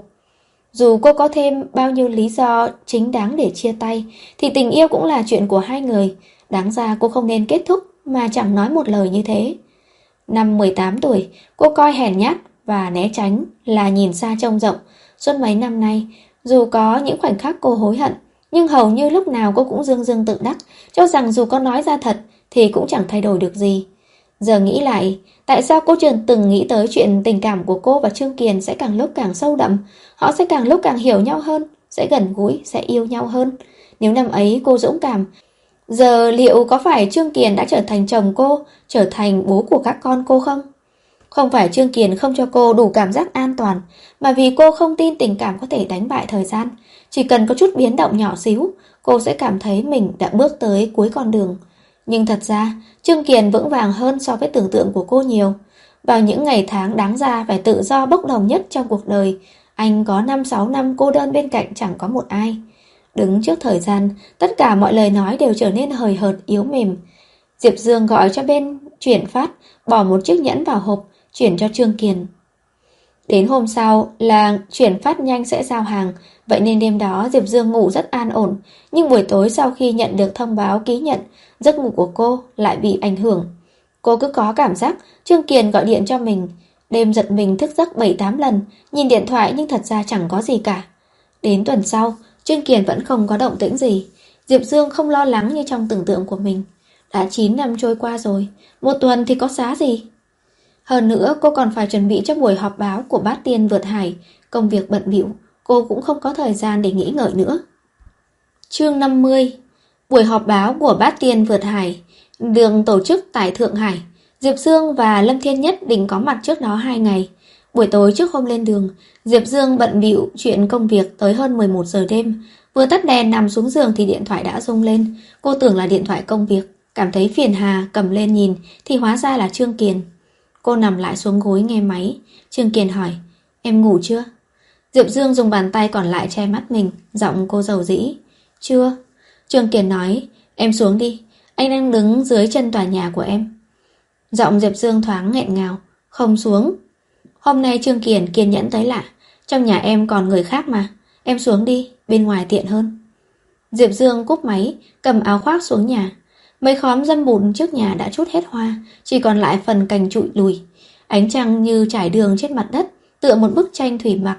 Dù cô có thêm bao nhiêu lý do chính đáng để chia tay, thì tình yêu cũng là chuyện của hai người. Đáng ra cô không nên kết thúc mà chẳng nói một lời như thế. Năm mười tám tuổi, cô coi hèn nhát và né tránh là nhìn xa trông rộng. Suốt mấy năm nay, dù có những khoảnh khắc cô hối hận, nhưng hầu như lúc nào cô cũng dương dương tự đắc, cho rằng dù có nói ra thật thì cũng chẳng thay đổi được gì. Giờ nghĩ lại, tại sao cô chưa từng nghĩ tới chuyện tình cảm của cô và Trương Kiền sẽ càng lúc càng sâu đậm, họ sẽ càng lúc càng hiểu nhau hơn, sẽ gần gũi, sẽ yêu nhau hơn. Nếu năm ấy cô dũng cảm, giờ liệu có phải Trương Kiền đã trở thành chồng cô, trở thành bố của các con cô không? Không phải Trương Kiền không cho cô đủ cảm giác an toàn, mà vì cô không tin tình cảm có thể đánh bại thời gian. Chỉ cần có chút biến động nhỏ xíu, cô sẽ cảm thấy mình đã bước tới cuối con đường. Nhưng thật ra, Trương Kiền vững vàng hơn so với tưởng tượng của cô nhiều. Vào những ngày tháng đáng ra phải tự do bốc đồng nhất trong cuộc đời, anh có năm sáu năm cô đơn bên cạnh chẳng có một ai. Đứng trước thời gian, tất cả mọi lời nói đều trở nên hời hợt yếu mềm. Diệp Dương gọi cho bên chuyển phát, bỏ một chiếc nhẫn vào hộp, chuyển cho Trương Kiền. Đến hôm sau là chuyển phát nhanh sẽ giao hàng, vậy nên đêm đó Diệp Dương ngủ rất an ổn. Nhưng buổi tối sau khi nhận được thông báo ký nhận, giấc ngủ của cô lại bị ảnh hưởng. Cô cứ có cảm giác Trương Kiền gọi điện cho mình. Đêm giật mình thức giấc bảy tám lần, nhìn điện thoại nhưng thật ra chẳng có gì cả. Đến tuần sau, Trương Kiền vẫn không có động tĩnh gì. Diệp Dương không lo lắng như trong tưởng tượng của mình. Đã chín năm trôi qua rồi, một tuần thì có giá gì? Hơn nữa cô còn phải chuẩn bị cho buổi họp báo của Bát Tiên Vượt Hải. Công việc bận bịu, cô cũng không có thời gian để nghĩ ngợi nữa. Chương năm mươi. Buổi họp báo của Bát Tiên Vượt Hải được tổ chức tại Thượng Hải. Diệp Dương và Lâm Thiên Nhất định có mặt trước đó hai ngày. Buổi tối trước hôm lên đường, Diệp Dương bận bịu chuyện công việc tới hơn mười một giờ đêm. Vừa tắt đèn nằm xuống giường thì điện thoại đã rung lên. Cô tưởng là điện thoại công việc, cảm thấy phiền hà cầm lên nhìn thì hóa ra là Trương Kiền. Cô nằm lại xuống gối nghe máy. Trương Kiền hỏi, em ngủ chưa? Diệp Dương dùng bàn tay còn lại che mắt mình, giọng cô dầu dĩ. Chưa. Trương Kiền nói, em xuống đi, anh đang đứng dưới chân tòa nhà của em. Giọng Diệp Dương thoáng nghẹn ngào. Không xuống. Hôm nay Trương Kiền kiên nhẫn tới lạ. Trong nhà em còn người khác mà. Em xuống đi, bên ngoài tiện hơn. Diệp Dương cúp máy, cầm áo khoác xuống nhà. Mấy khóm dâm bùn trước nhà đã trút hết hoa, chỉ còn lại phần cành trụi lùi. Ánh trăng như trải đường trên mặt đất, tựa một bức tranh thủy mặc,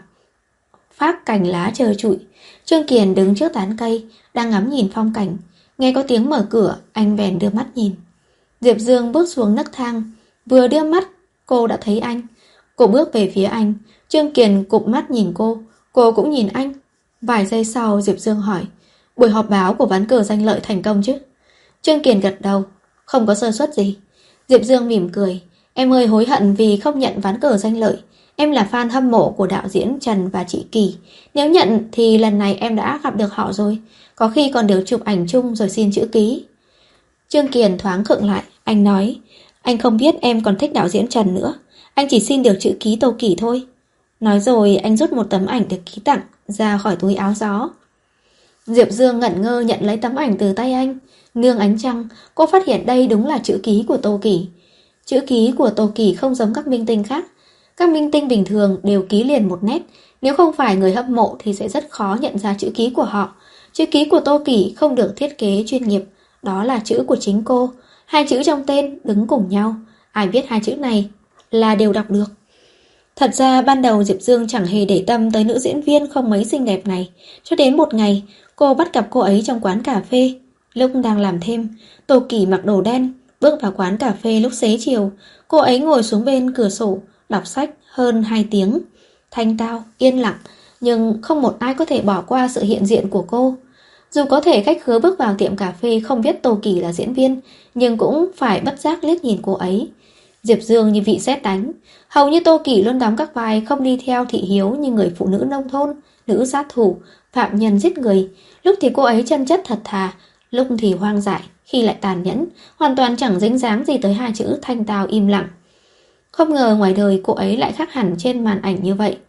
phác cành lá trơ trụi. Trương Kiền đứng trước tán cây, đang ngắm nhìn phong cảnh. Nghe có tiếng mở cửa, anh bèn đưa mắt nhìn. Diệp Dương bước xuống nấc thang. Vừa đưa mắt, cô đã thấy anh. Cô bước về phía anh. Trương Kiền cụp mắt nhìn cô. Cô cũng nhìn anh. Vài giây sau Diệp Dương hỏi, buổi họp báo của ván cờ danh lợi thành công chứ? Trương Kiền gật đầu. Không có sơ suất gì. Diệp Dương mỉm cười. Em hơi hối hận vì không nhận ván cờ danh lợi. Em là fan hâm mộ của đạo diễn Trần và chị Kỳ. Nếu nhận thì lần này em đã gặp được họ rồi. Có khi còn được chụp ảnh chung rồi xin chữ ký. Trương Kiền thoáng khựng lại, Anh nói, anh không biết em còn thích đạo diễn Trần nữa. Anh chỉ xin được chữ ký Tô Kỷ thôi. Nói rồi anh rút một tấm ảnh được ký tặng ra khỏi túi áo gió. Diệp Dương ngẩn ngơ nhận lấy tấm ảnh từ tay anh. Nương ánh trăng, cô phát hiện đây đúng là chữ ký của Tô Kỷ. Chữ ký của Tô Kỷ không giống các minh tinh khác. Các minh tinh bình thường đều ký liền một nét. Nếu không phải người hâm mộ thì sẽ rất khó nhận ra chữ ký của họ. Chữ ký của Tô Kỷ không được thiết kế chuyên nghiệp. Đó là chữ của chính cô. Hai chữ trong tên đứng cùng nhau. Ai viết hai chữ này là đều đọc được. Thật ra ban đầu Diệp Dương chẳng hề để tâm tới nữ diễn viên không mấy xinh đẹp này. Cho đến một ngày, cô bắt gặp cô ấy trong quán cà phê. Lúc đang làm thêm, Tô Kỷ mặc đồ đen, bước vào quán cà phê lúc xế chiều. Cô ấy ngồi xuống bên cửa sổ, đọc sách hơn hai tiếng. Thanh tao, yên lặng, nhưng không một ai có thể bỏ qua sự hiện diện của cô. Dù có thể khách khứa bước vào tiệm cà phê không biết Tô Kỷ là diễn viên, nhưng cũng phải bất giác liếc nhìn cô ấy. Diệp Dương như bị sét đánh. Hầu như Tô Kỷ luôn đóng các vai không đi theo thị hiếu như người phụ nữ nông thôn, nữ sát thủ, phạm nhân giết người. Lúc thì cô ấy chân chất thật thà, lúc thì hoang dại, khi lại tàn nhẫn, hoàn toàn chẳng dính dáng gì tới hai chữ thanh tao im lặng. Không ngờ ngoài đời cô ấy lại khác hẳn trên màn ảnh như vậy.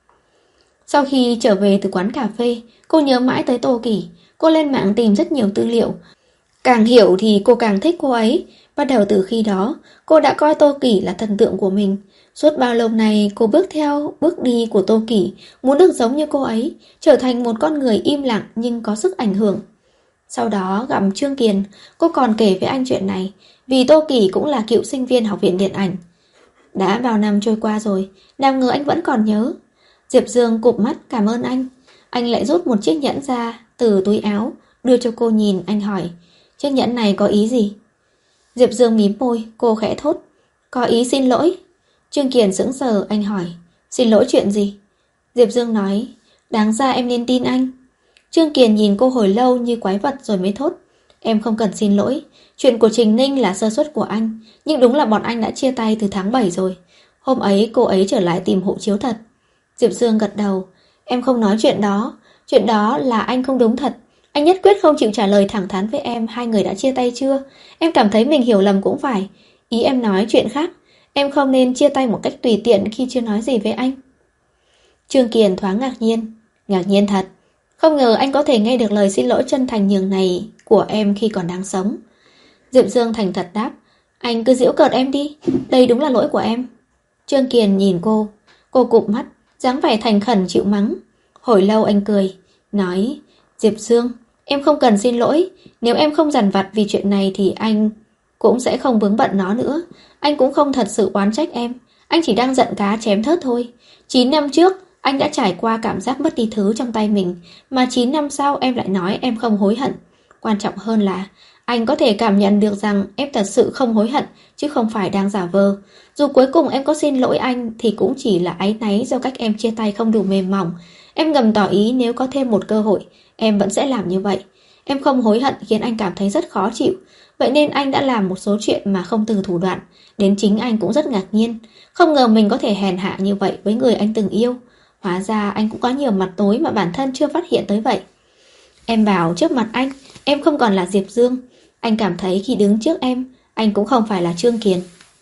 Sau khi trở về từ quán cà phê, cô nhớ mãi tới Tô Kỷ. Cô lên mạng tìm rất nhiều tư liệu. Càng hiểu thì cô càng thích cô ấy. Bắt đầu từ khi đó, cô đã coi Tô Kỷ là thần tượng của mình. Suốt bao lâu này cô bước theo bước đi của Tô Kỷ, muốn được giống như cô ấy, trở thành một con người im lặng nhưng có sức ảnh hưởng. Sau đó gặp Trương Kiền, cô còn kể với anh chuyện này, vì Tô Kỷ cũng là cựu sinh viên học viện điện ảnh. Đã bao năm trôi qua rồi, nào ngờ anh vẫn còn nhớ. Diệp Dương cụp mắt cảm ơn anh. Anh lại rút một chiếc nhẫn ra từ túi áo, đưa cho cô nhìn. Anh hỏi, chiếc nhẫn này có ý gì? Diệp Dương mím môi, cô khẽ thốt, có ý xin lỗi. Trương Kiền sững sờ, anh hỏi, xin lỗi chuyện gì? Diệp Dương nói, đáng ra em nên tin anh. Trương Kiền nhìn cô hồi lâu như quái vật rồi mới thốt, em không cần xin lỗi. Chuyện của Trình Ninh là sơ suất của anh, nhưng đúng là bọn anh đã chia tay từ tháng bảy rồi. Hôm ấy cô ấy trở lại tìm hộ chiếu thật. Diệp Dương gật đầu, em không nói chuyện đó. Chuyện đó là anh không đúng thật. Anh nhất quyết không chịu trả lời thẳng thắn với em hai người đã chia tay chưa. Em cảm thấy mình hiểu lầm cũng phải. Ý em nói chuyện khác. Em không nên chia tay một cách tùy tiện khi chưa nói gì với anh. Trương Kiền thoáng ngạc nhiên. Ngạc nhiên thật. Không ngờ anh có thể nghe được lời xin lỗi chân thành nhường này của em khi còn đang sống. Diệp Dương thành thật đáp, anh cứ giễu cợt em đi. Đây đúng là lỗi của em. Trương Kiền nhìn cô. Cô cụp mắt, dáng vẻ thành khẩn chịu mắng. Hồi lâu anh cười, nói, Diệp Dương, em không cần xin lỗi. Nếu em không dằn vặt vì chuyện này thì anh cũng sẽ không vướng bận nó nữa. Anh cũng không thật sự oán trách em. Anh chỉ đang giận cá chém thớt thôi. Chín năm trước, anh đã trải qua cảm giác mất đi thứ trong tay mình. Mà chín năm sau em lại nói em không hối hận. Quan trọng hơn là anh có thể cảm nhận được rằng em thật sự không hối hận, chứ không phải đang giả vờ. Dù cuối cùng em có xin lỗi anh thì cũng chỉ là áy náy do cách em chia tay không đủ mềm mỏng. Em ngầm tỏ ý nếu có thêm một cơ hội, em vẫn sẽ làm như vậy. Em không hối hận khiến anh cảm thấy rất khó chịu. Vậy nên anh đã làm một số chuyện mà không từ thủ đoạn. Đến chính anh cũng rất ngạc nhiên. Không ngờ mình có thể hèn hạ như vậy với người anh từng yêu. Hóa ra anh cũng có nhiều mặt tối mà bản thân chưa phát hiện tới vậy. Em bảo trước mặt anh, em không còn là Diệp Dương. Anh cảm thấy khi đứng trước em, anh cũng không phải là Trương Kiền.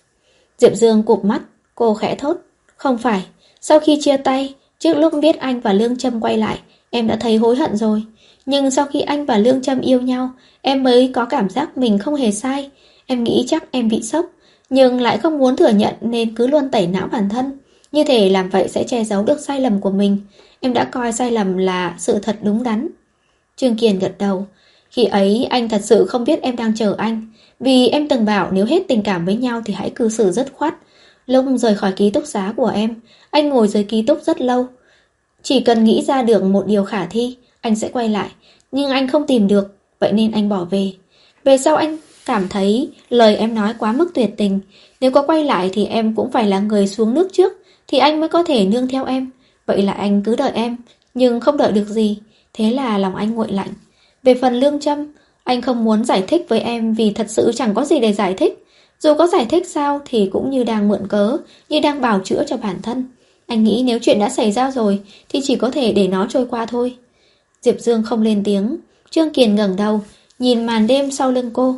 Diệp Dương cụp mắt, cô khẽ thốt, không phải. Sau khi chia tay, trước lúc biết anh và Lương Trâm quay lại, em đã thấy hối hận rồi. Nhưng sau khi anh và Lương Trâm yêu nhau, em mới có cảm giác mình không hề sai. Em nghĩ chắc em bị sốc, nhưng lại không muốn thừa nhận nên cứ luôn tẩy não bản thân. Như thể làm vậy sẽ che giấu được sai lầm của mình. Em đã coi sai lầm là sự thật đúng đắn. Trương Kiền gật đầu. Khi ấy anh thật sự không biết em đang chờ anh. Vì em từng bảo nếu hết tình cảm với nhau thì hãy cư xử dứt khoát. Lúc rời khỏi ký túc xá của em, anh ngồi dưới ký túc rất lâu. Chỉ cần nghĩ ra được một điều khả thi, anh sẽ quay lại. Nhưng anh không tìm được, vậy nên anh bỏ về. Về sau anh cảm thấy lời em nói quá mức tuyệt tình. Nếu có quay lại thì em cũng phải là người xuống nước trước, thì anh mới có thể nương theo em. Vậy là anh cứ đợi em, nhưng không đợi được gì. Thế là lòng anh nguội lạnh. Về phần Lương Trâm, anh không muốn giải thích với em vì thật sự chẳng có gì để giải thích. Dù có giải thích sao thì cũng như đang mượn cớ, như đang bào chữa cho bản thân. Anh nghĩ nếu chuyện đã xảy ra rồi thì chỉ có thể để nó trôi qua thôi. Diệp Dương không lên tiếng. Trương Kiền ngẩng đầu, nhìn màn đêm sau lưng cô.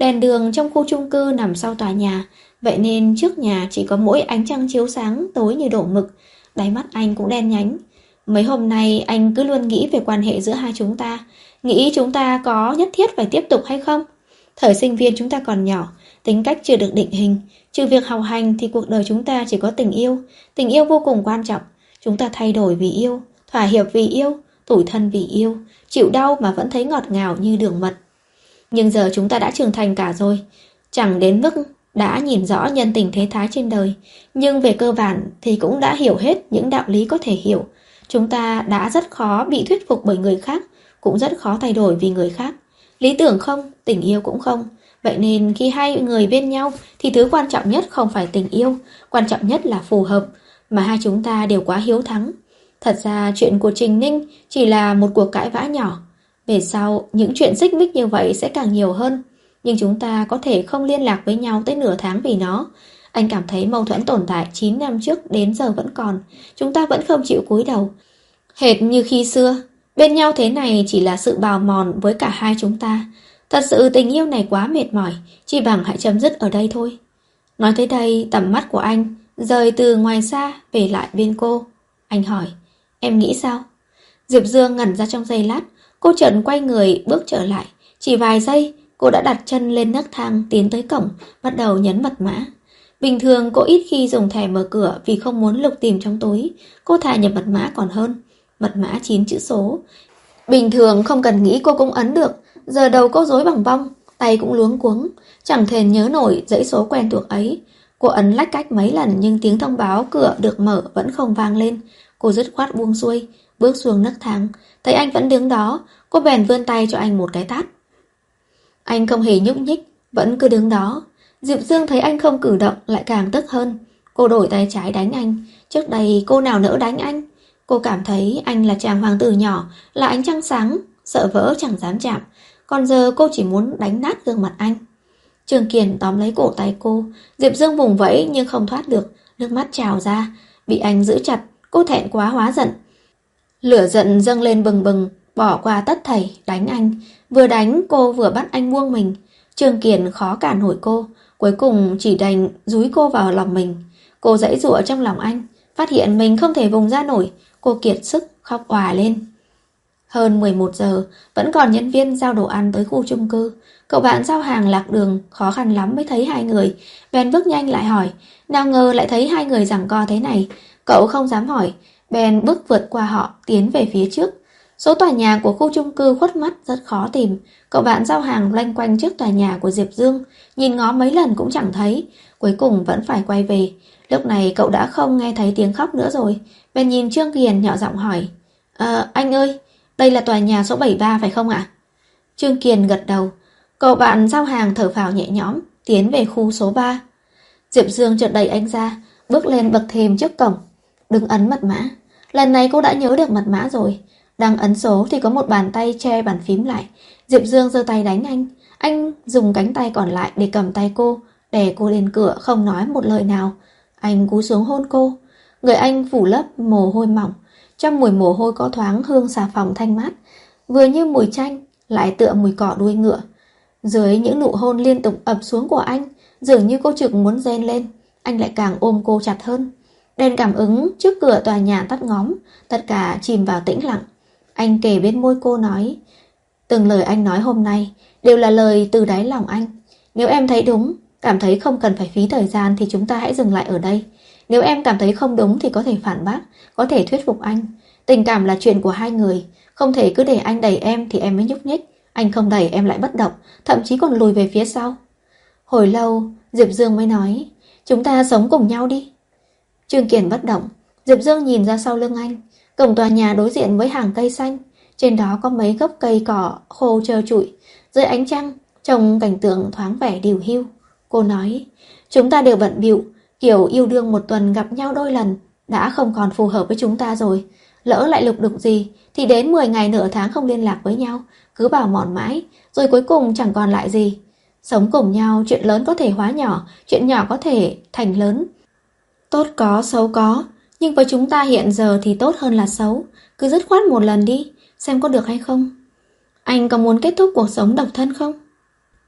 Đèn đường trong khu chung cư nằm sau tòa nhà, vậy nên trước nhà chỉ có mỗi ánh trăng chiếu sáng tối như đổ mực. Đáy mắt anh cũng đen nhánh. Mấy hôm nay anh cứ luôn nghĩ về quan hệ giữa hai chúng ta, nghĩ chúng ta có nhất thiết phải tiếp tục hay không. Thời sinh viên chúng ta còn nhỏ, tính cách chưa được định hình. Trừ việc học hành thì cuộc đời chúng ta chỉ có tình yêu. Tình yêu vô cùng quan trọng. Chúng ta thay đổi vì yêu, thỏa hiệp vì yêu, tủi thân vì yêu, chịu đau mà vẫn thấy ngọt ngào như đường mật. Nhưng giờ chúng ta đã trưởng thành cả rồi, chẳng đến mức đã nhìn rõ nhân tình thế thái trên đời, nhưng về cơ bản thì cũng đã hiểu hết những đạo lý có thể hiểu. Chúng ta đã rất khó bị thuyết phục bởi người khác, cũng rất khó thay đổi vì người khác. Lý tưởng không, tình yêu cũng không. Vậy nên khi hai người bên nhau thì thứ quan trọng nhất không phải tình yêu, quan trọng nhất là phù hợp, mà hai chúng ta đều quá hiếu thắng. Thật ra chuyện của Trình Ninh chỉ là một cuộc cãi vã nhỏ. Về sau, những chuyện xích mích như vậy sẽ càng nhiều hơn. Nhưng chúng ta có thể không liên lạc với nhau tới nửa tháng vì nó. Anh cảm thấy mâu thuẫn tồn tại chín năm trước đến giờ vẫn còn. Chúng ta vẫn không chịu cúi đầu. Hệt như khi xưa, bên nhau thế này chỉ là sự bào mòn với cả hai chúng ta. Thật sự tình yêu này quá mệt mỏi, chỉ bằng hãy chấm dứt ở đây thôi. Nói tới đây, tầm mắt của anh rời từ ngoài xa về lại bên cô. Anh hỏi, em nghĩ sao? Diệp Dương ngẩn ra trong giây lát. Cô chợt quay người bước trở lại. Chỉ vài giây, cô đã đặt chân lên nấc thang tiến tới cổng, bắt đầu nhấn mật mã. Bình thường cô ít khi dùng thẻ mở cửa vì không muốn lục tìm trong túi. Cô thà nhập mật mã còn hơn. Mật mã chín chữ số. Bình thường không cần nghĩ cô cũng ấn được. Giờ đầu cô rối bòng bong, tay cũng luống cuống, chẳng thể nhớ nổi dãy số quen thuộc ấy. Cô ấn lách cách mấy lần nhưng tiếng thông báo cửa được mở vẫn không vang lên. Cô dứt khoát buông xuôi, bước xuống nấc thang. Thấy anh vẫn đứng đó, cô bèn vươn tay cho anh một cái tát. Anh không hề nhúc nhích, vẫn cứ đứng đó. Diệp Dương thấy anh không cử động lại càng tức hơn. Cô đổi tay trái đánh anh. Trước đây cô nào nỡ đánh anh. Cô cảm thấy anh là chàng hoàng tử nhỏ, là ánh trăng sáng, sợ vỡ chẳng dám chạm. Còn giờ cô chỉ muốn đánh nát gương mặt anh. Trường Kiền tóm lấy cổ tay cô. Diệp Dương vùng vẫy nhưng không thoát được, nước mắt trào ra. Bị anh giữ chặt, cô thẹn quá hóa giận. Lửa giận dâng lên bừng bừng, bỏ qua tất thảy, đánh anh. Vừa đánh cô vừa bắt anh buông mình. Trường Kiền khó cản nổi cô, cuối cùng chỉ đành dúi cô vào lòng mình. Cô giãy giụa trong lòng anh, phát hiện mình không thể vùng ra nổi. Cô kiệt sức khóc òa lên. Hơn mười một giờ, vẫn còn nhân viên giao đồ ăn tới khu chung cư. Cậu bạn giao hàng lạc đường, khó khăn lắm mới thấy hai người. Bèn bước nhanh lại hỏi, nào ngờ lại thấy hai người giằng co thế này. Cậu không dám hỏi, bèn bước vượt qua họ, tiến về phía trước. Số tòa nhà của khu chung cư khuất mắt rất khó tìm. Cậu bạn giao hàng loanh quanh trước tòa nhà của Diệp Dương, nhìn ngó mấy lần cũng chẳng thấy. Cuối cùng vẫn phải quay về. Lúc này cậu đã không nghe thấy tiếng khóc nữa rồi. Bèn nhìn Trương Kiền nhỏ giọng hỏi, à, anh ơi, đây là tòa nhà số bảy mươi ba phải không ạ? Trương Kiền gật đầu. Cậu bạn giao hàng thở phào nhẹ nhõm, tiến về khu số ba. Diệp Dương chợt đẩy anh ra, bước lên bậc thềm trước cổng. Đừng ấn mật mã. Lần này cô đã nhớ được mật mã rồi. Đang ấn số thì có một bàn tay che bàn phím lại. Diệp Dương giơ tay đánh anh. Anh dùng cánh tay còn lại để cầm tay cô, đè cô lên cửa không nói một lời nào. Anh cúi xuống hôn cô. Người anh phủ lớp mồ hôi mỏng. Trong mùi mồ hôi có thoáng hương xà phòng thanh mát, vừa như mùi chanh, lại tựa mùi cỏ đuôi ngựa. Dưới những nụ hôn liên tục ập xuống của anh, dường như cô trực muốn rên lên. Anh lại càng ôm cô chặt hơn. Đèn cảm ứng trước cửa tòa nhà tắt ngóm, tất cả chìm vào tĩnh lặng. Anh kề bên môi cô nói, từng lời anh nói hôm nay đều là lời từ đáy lòng anh. Nếu em thấy đúng, cảm thấy không cần phải phí thời gian thì chúng ta hãy dừng lại ở đây. Nếu em cảm thấy không đúng thì có thể phản bác, có thể thuyết phục anh. Tình cảm là chuyện của hai người, không thể cứ để anh đẩy em thì em mới nhúc nhích. Anh không đẩy em lại bất động, thậm chí còn lùi về phía sau. Hồi lâu, Diệp Dương mới nói, chúng ta sống cùng nhau đi. Trương Kiền bất động. Diệp Dương nhìn ra sau lưng anh. Cổng tòa nhà đối diện với hàng cây xanh, trên đó có mấy gốc cây cỏ khô trơ trụi. Dưới ánh trăng, trông cảnh tượng thoáng vẻ điều hưu. Cô nói, chúng ta đều bận bịu, kiểu yêu đương một tuần gặp nhau đôi lần đã không còn phù hợp với chúng ta rồi. Lỡ lại lục đục gì thì đến mười ngày nửa tháng không liên lạc với nhau, cứ bảo mòn mãi, rồi cuối cùng chẳng còn lại gì. Sống cùng nhau, chuyện lớn có thể hóa nhỏ, chuyện nhỏ có thể thành lớn. Tốt có, xấu có, nhưng với chúng ta hiện giờ thì tốt hơn là xấu. Cứ dứt khoát một lần đi, xem có được hay không. Anh có muốn kết thúc cuộc sống độc thân không?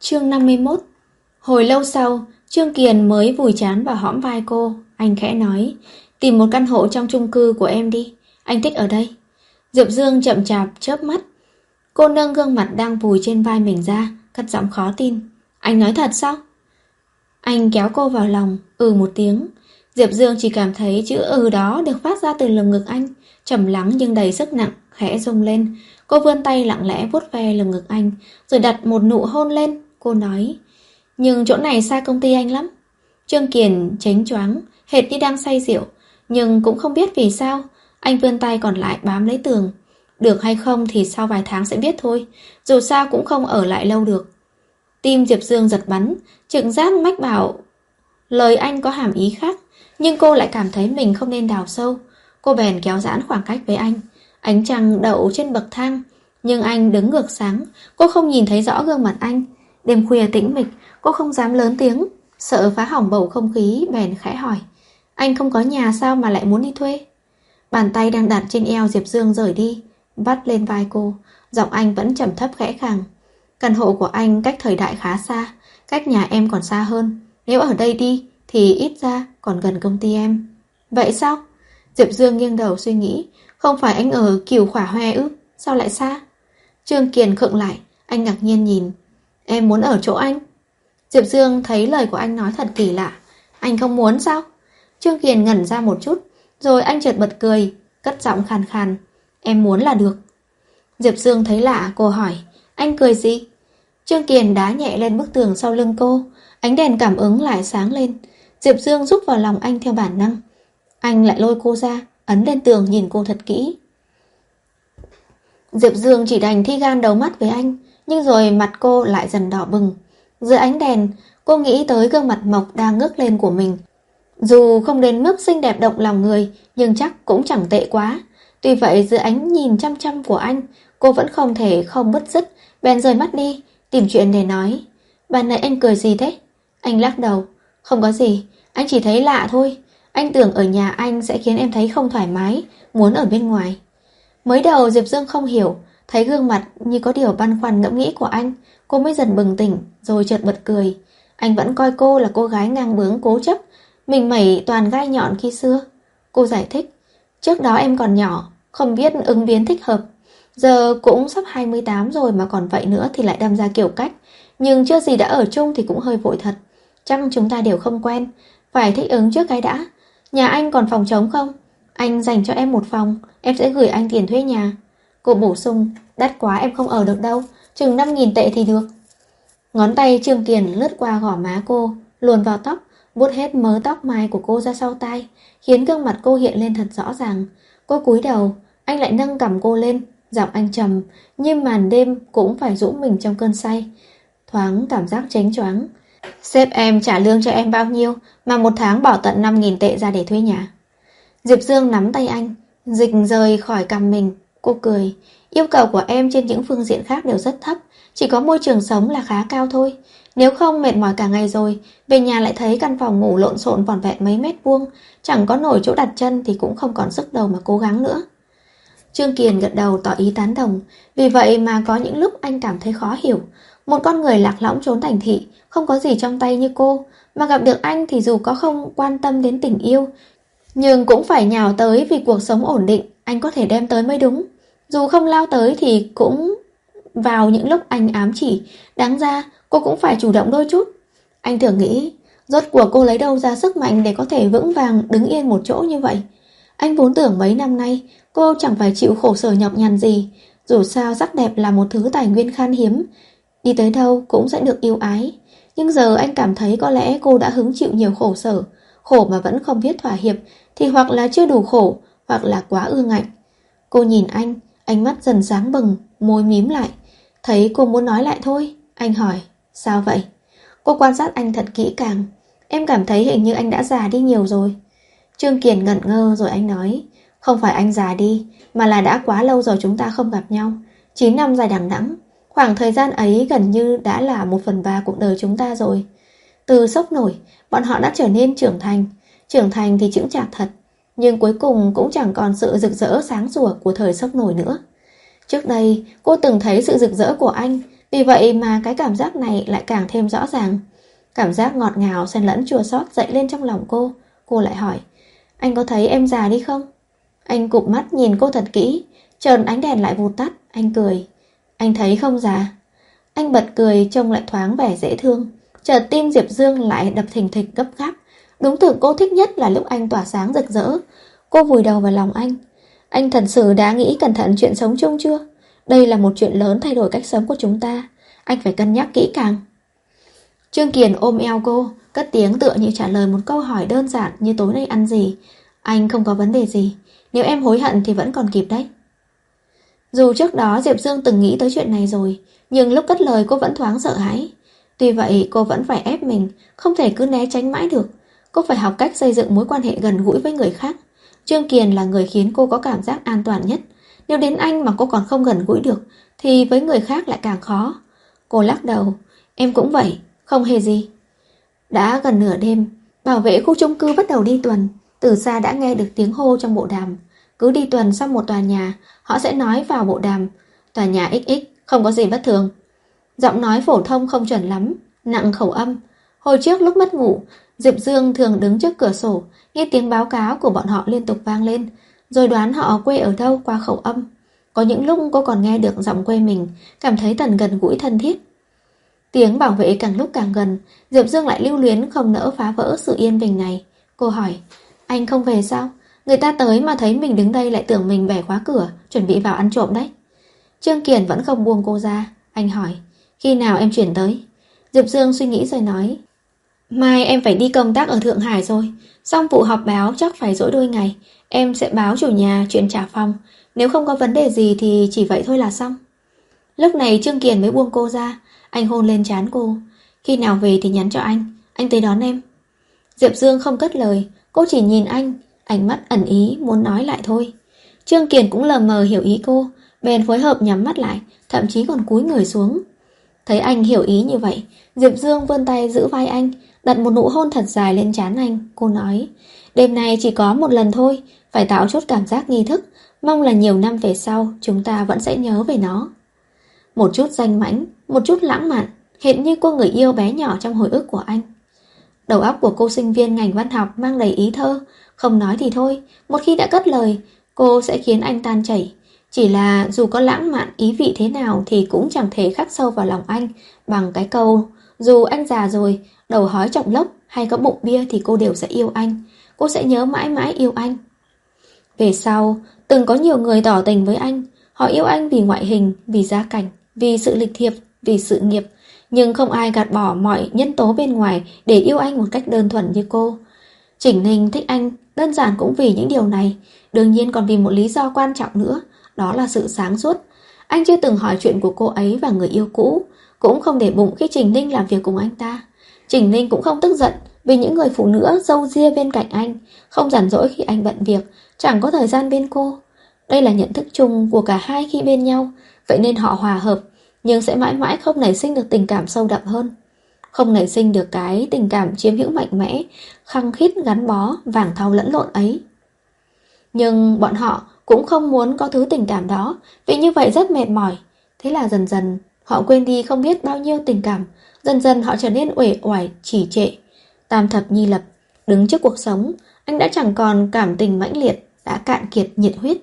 Chương năm mươi mốt. Hồi lâu sau, Trương Kiền mới vùi trán vào hõm vai cô. Anh khẽ nói, tìm một căn hộ trong chung cư của em đi, anh thích ở đây. Diệp Dương chậm chạp chớp mắt. Cô nâng gương mặt đang vùi trên vai mình ra, cất giọng khó tin. Anh nói thật sao? Anh kéo cô vào lòng, ừ một tiếng. Diệp Dương chỉ cảm thấy chữ ừ đó được phát ra từ lồng ngực anh, trầm lắng nhưng đầy sức nặng, khẽ rung lên. Cô vươn tay lặng lẽ vuốt ve lồng ngực anh, rồi đặt một nụ hôn lên. Cô nói, nhưng chỗ này xa công ty anh lắm. Trương Kiền chánh choáng, hệt như đang say rượu, nhưng cũng không biết vì sao. Anh vươn tay còn lại bám lấy tường. Được hay không thì sau vài tháng sẽ biết thôi, dù sao cũng không ở lại lâu được. Tim Diệp Dương giật bắn, trực giác mách bảo lời anh có hàm ý khác, nhưng cô lại cảm thấy mình không nên đào sâu. Cô bèn kéo giãn khoảng cách với anh. Ánh trăng đậu trên bậc thang, nhưng anh đứng ngược sáng. Cô không nhìn thấy rõ gương mặt anh. Đêm khuya tĩnh mịch, cô không dám lớn tiếng, sợ phá hỏng bầu không khí, bèn khẽ hỏi, anh không có nhà sao mà lại muốn đi thuê? Bàn tay đang đặt trên eo Diệp Dương rời đi, vắt lên vai cô. Giọng anh vẫn trầm thấp khẽ khàng. Căn hộ của anh cách thời đại khá xa, cách nhà em còn xa hơn. Nếu ở đây đi thì ít ra còn gần công ty em. Vậy sao? Diệp Dương nghiêng đầu suy nghĩ. Không phải anh ở Cửu Khỏa Hoe ư? Sao lại xa? Trương Kiền khựng lại. Anh ngạc nhiên nhìn. Em muốn ở chỗ anh? Diệp Dương thấy lời của anh nói thật kỳ lạ. Anh không muốn sao? Trương Kiền ngẩn ra một chút, rồi anh chợt bật cười, cất giọng khàn khàn. Em muốn là được. Diệp Dương thấy lạ, cô hỏi, anh cười gì? Trương Kiền đá nhẹ lên bức tường sau lưng cô. Ánh đèn cảm ứng lại sáng lên. Diệp Dương rúc vào lòng anh theo bản năng. Anh lại lôi cô ra, ấn lên tường nhìn cô thật kỹ. Diệp Dương chỉ đành thi gan đầu mắt với anh, nhưng rồi mặt cô lại dần đỏ bừng. Dưới ánh đèn, cô nghĩ tới gương mặt mộc đang ngước lên của mình. Dù không đến mức xinh đẹp động lòng người, nhưng chắc cũng chẳng tệ quá. Tuy vậy dưới ánh nhìn chăm chăm của anh, cô vẫn không thể không bứt rứt, bèn rời mắt đi, tìm chuyện để nói. Ban nãy anh cười gì thế? Anh lắc đầu. Không có gì, anh chỉ thấy lạ thôi. Anh tưởng ở nhà anh sẽ khiến em thấy không thoải mái, muốn ở bên ngoài. Mới đầu Diệp Dương không hiểu, thấy gương mặt như có điều băn khoăn ngẫm nghĩ của anh, cô mới dần bừng tỉnh, rồi chợt bật cười. Anh vẫn coi cô là cô gái ngang bướng cố chấp, mình mẩy toàn gai nhọn khi xưa. Cô giải thích, trước đó em còn nhỏ, không biết ứng biến thích hợp. Giờ cũng sắp hai mươi tám rồi mà còn vậy nữa thì lại đâm ra kiểu cách. Nhưng chưa gì đã ở chung thì cũng hơi vội thật. Chắc chúng ta đều không quen, phải thích ứng trước cái đã. Nhà anh còn phòng trống không? Anh dành cho em một phòng, em sẽ gửi anh tiền thuê nhà. Cô bổ sung, đắt quá em không ở được đâu, chừng năm nghìn tệ thì được. Ngón tay Trương Kiền lướt qua gò má cô, luồn vào tóc, vuốt hết mớ tóc mai của cô ra sau tai, khiến gương mặt cô hiện lên thật rõ ràng. Cô cúi đầu, anh lại nâng cằm cô lên, giọng anh trầm, như màn đêm cũng phải rũ mình trong cơn say. Thoáng cảm giác chánh choáng. Sếp em trả lương cho em bao nhiêu mà một tháng bỏ tận năm nghìn tệ ra để thuê nhà? Diệp Dương nắm tay anh, dịch rời khỏi cằm mình. Cô cười, yêu cầu của em trên những phương diện khác đều rất thấp, chỉ có môi trường sống là khá cao thôi. Nếu không mệt mỏi cả ngày rồi, về nhà lại thấy căn phòng ngủ lộn xộn vỏn vẹn mấy mét vuông, chẳng có nổi chỗ đặt chân thì cũng không còn sức đầu mà cố gắng nữa. Trương Kiền gật đầu tỏ ý tán đồng. Vì vậy mà có những lúc anh cảm thấy khó hiểu. Một con người lạc lõng trốn thành thị, không có gì trong tay như cô, mà gặp được anh thì dù có không quan tâm đến tình yêu, nhưng cũng phải nhào tới vì cuộc sống ổn định anh có thể đem tới mới đúng. Dù không lao tới thì cũng vào những lúc anh ám chỉ, đáng ra cô cũng phải chủ động đôi chút. Anh thường nghĩ, rốt cuộc cô lấy đâu ra sức mạnh để có thể vững vàng đứng yên một chỗ như vậy. Anh vốn tưởng mấy năm nay cô chẳng phải chịu khổ sở nhọc nhằn gì. Dù sao sắc đẹp là một thứ tài nguyên khan hiếm, đi tới đâu cũng sẽ được yêu ái. Nhưng giờ anh cảm thấy có lẽ cô đã hứng chịu nhiều khổ sở, khổ mà vẫn không biết thỏa hiệp, thì hoặc là chưa đủ khổ, hoặc là quá ương ngạnh. Cô nhìn anh, ánh mắt dần sáng bừng, môi mím lại. Thấy cô muốn nói lại thôi, anh hỏi, sao vậy? Cô quan sát anh thật kỹ càng. Em cảm thấy hình như anh đã già đi nhiều rồi. Trương Kiền ngẩn ngơ rồi anh nói, không phải anh già đi, mà là đã quá lâu rồi chúng ta không gặp nhau. Chín năm dài đằng đẵng, khoảng thời gian ấy gần như đã là một phần ba cuộc đời chúng ta rồi. Từ sốc nổi, bọn họ đã trở nên trưởng thành. Trưởng thành thì chững chạc thật, nhưng cuối cùng cũng chẳng còn sự rực rỡ sáng sủa của thời sốc nổi nữa. Trước đây, cô từng thấy sự rực rỡ của anh, Vì vậy mà cái cảm giác này lại càng thêm rõ ràng. Cảm giác ngọt ngào xen lẫn chua xót dậy lên trong lòng cô. Cô lại hỏi, anh có thấy em già đi không? Anh cụp mắt nhìn cô thật kỹ. Chợt ánh đèn lại vụt tắt. Anh cười, anh thấy không già? Anh bật cười trông lại thoáng vẻ dễ thương. Chợt tim Diệp Dương lại đập thình thịch gấp gáp. Đúng tưởng cô thích nhất là lúc anh tỏa sáng rực rỡ. Cô vùi đầu vào lòng anh. Anh thật sự đã nghĩ cẩn thận chuyện sống chung chưa? Đây là một chuyện lớn thay đổi cách sống của chúng ta. Anh phải cân nhắc kỹ càng. Trương Kiền ôm eo cô, cất tiếng tựa như trả lời một câu hỏi đơn giản như tối nay ăn gì. Anh không có vấn đề gì. Nếu em hối hận thì vẫn còn kịp đấy. Dù trước đó Diệp Dương từng nghĩ tới chuyện này rồi, nhưng lúc cất lời cô vẫn thoáng sợ hãi. Tuy vậy cô vẫn phải ép mình, không thể cứ né tránh mãi được. Cô phải học cách xây dựng mối quan hệ gần gũi với người khác. Trương Kiền là người khiến cô có cảm giác an toàn nhất. Nếu đến anh mà cô còn không gần gũi được, thì với người khác lại càng khó. Cô lắc đầu, em cũng vậy, không hề gì. Đã gần nửa đêm, bảo vệ khu chung cư bắt đầu đi tuần. Từ xa đã nghe được tiếng hô trong bộ đàm. Cứ đi tuần xong một tòa nhà, họ sẽ nói vào bộ đàm, tòa nhà ích ích, không có gì bất thường. Giọng nói phổ thông không chuẩn lắm, nặng khẩu âm. Hồi trước lúc mất ngủ, Diệp Dương thường đứng trước cửa sổ, nghe tiếng báo cáo của bọn họ liên tục vang lên, rồi đoán họ quê ở đâu qua khẩu âm. Có những lúc cô còn nghe được giọng quê mình, cảm thấy tần gần gũi thân thiết. Tiếng bảo vệ càng lúc càng gần, Diệp Dương lại lưu luyến không nỡ phá vỡ sự yên bình này. Cô hỏi, anh không về sao? Người ta tới mà thấy mình đứng đây lại tưởng mình bẻ khóa cửa, chuẩn bị vào ăn trộm đấy. Trương Kiền vẫn không buông cô ra. Anh hỏi, khi nào em chuyển tới? Diệp Dương suy nghĩ rồi nói, mai em phải đi công tác ở Thượng Hải rồi. Xong vụ họp báo chắc phải dỗi đôi ngày. Em sẽ báo chủ nhà chuyện trả phòng. Nếu không có vấn đề gì thì chỉ vậy thôi là xong. Lúc này Trương Kiền mới buông cô ra. Anh hôn lên trán cô. Khi nào về thì nhắn cho anh, anh tới đón em. Diệp Dương không cất lời. Cô chỉ nhìn anh, ánh mắt ẩn ý muốn nói lại thôi. Trương Kiền cũng lờ mờ hiểu ý cô, bèn phối hợp nhắm mắt lại, thậm chí còn cúi người xuống. Thấy anh hiểu ý như vậy, Diệp Dương vươn tay giữ vai anh, đặt một nụ hôn thật dài lên trán anh. Cô nói, đêm nay chỉ có một lần thôi, phải tạo chút cảm giác nghi thức, mong là nhiều năm về sau chúng ta vẫn sẽ nhớ về nó. Một chút danh mãnh, một chút lãng mạn, hệt như cô người yêu bé nhỏ trong hồi ức của anh. Đầu óc của cô sinh viên ngành văn học mang đầy ý thơ, không nói thì thôi, một khi đã cất lời, cô sẽ khiến anh tan chảy. Chỉ là dù có lãng mạn ý vị thế nào thì cũng chẳng thể khắc sâu vào lòng anh bằng cái câu, dù anh già rồi, đầu hói trọng lốc hay có bụng bia thì cô đều sẽ yêu anh. Cô sẽ nhớ mãi mãi yêu anh. Về sau, từng có nhiều người tỏ tình với anh. Họ yêu anh vì ngoại hình, vì gia cảnh, vì sự lịch thiệp, vì sự nghiệp. Nhưng không ai gạt bỏ mọi nhân tố bên ngoài để yêu anh một cách đơn thuần như cô. Chỉnh Ninh thích anh đơn giản cũng vì những điều này. Đương nhiên còn vì một lý do quan trọng nữa, đó là sự sáng suốt. Anh chưa từng hỏi chuyện của cô ấy và người yêu cũ, cũng không để bụng khi Trình Ninh làm việc cùng anh ta. Trình Ninh cũng không tức giận vì những người phụ nữ râu ria bên cạnh anh, không rảnh rỗi khi anh bận việc, chẳng có thời gian bên cô. Đây là nhận thức chung của cả hai khi bên nhau, vậy nên họ hòa hợp, nhưng sẽ mãi mãi không nảy sinh được tình cảm sâu đậm hơn. Không nảy sinh được cái tình cảm chiếm hữu mạnh mẽ, khăng khít gắn bó, vàng thau lẫn lộn ấy. Nhưng bọn họ cũng không muốn có thứ tình cảm đó, vì như vậy rất mệt mỏi. Thế là dần dần họ quên đi không biết bao nhiêu tình cảm. Dần dần họ trở nên uể oải, trì trệ. Tam thập nhi lập, đứng trước cuộc sống, anh đã chẳng còn cảm tình mãnh liệt, đã cạn kiệt nhiệt huyết.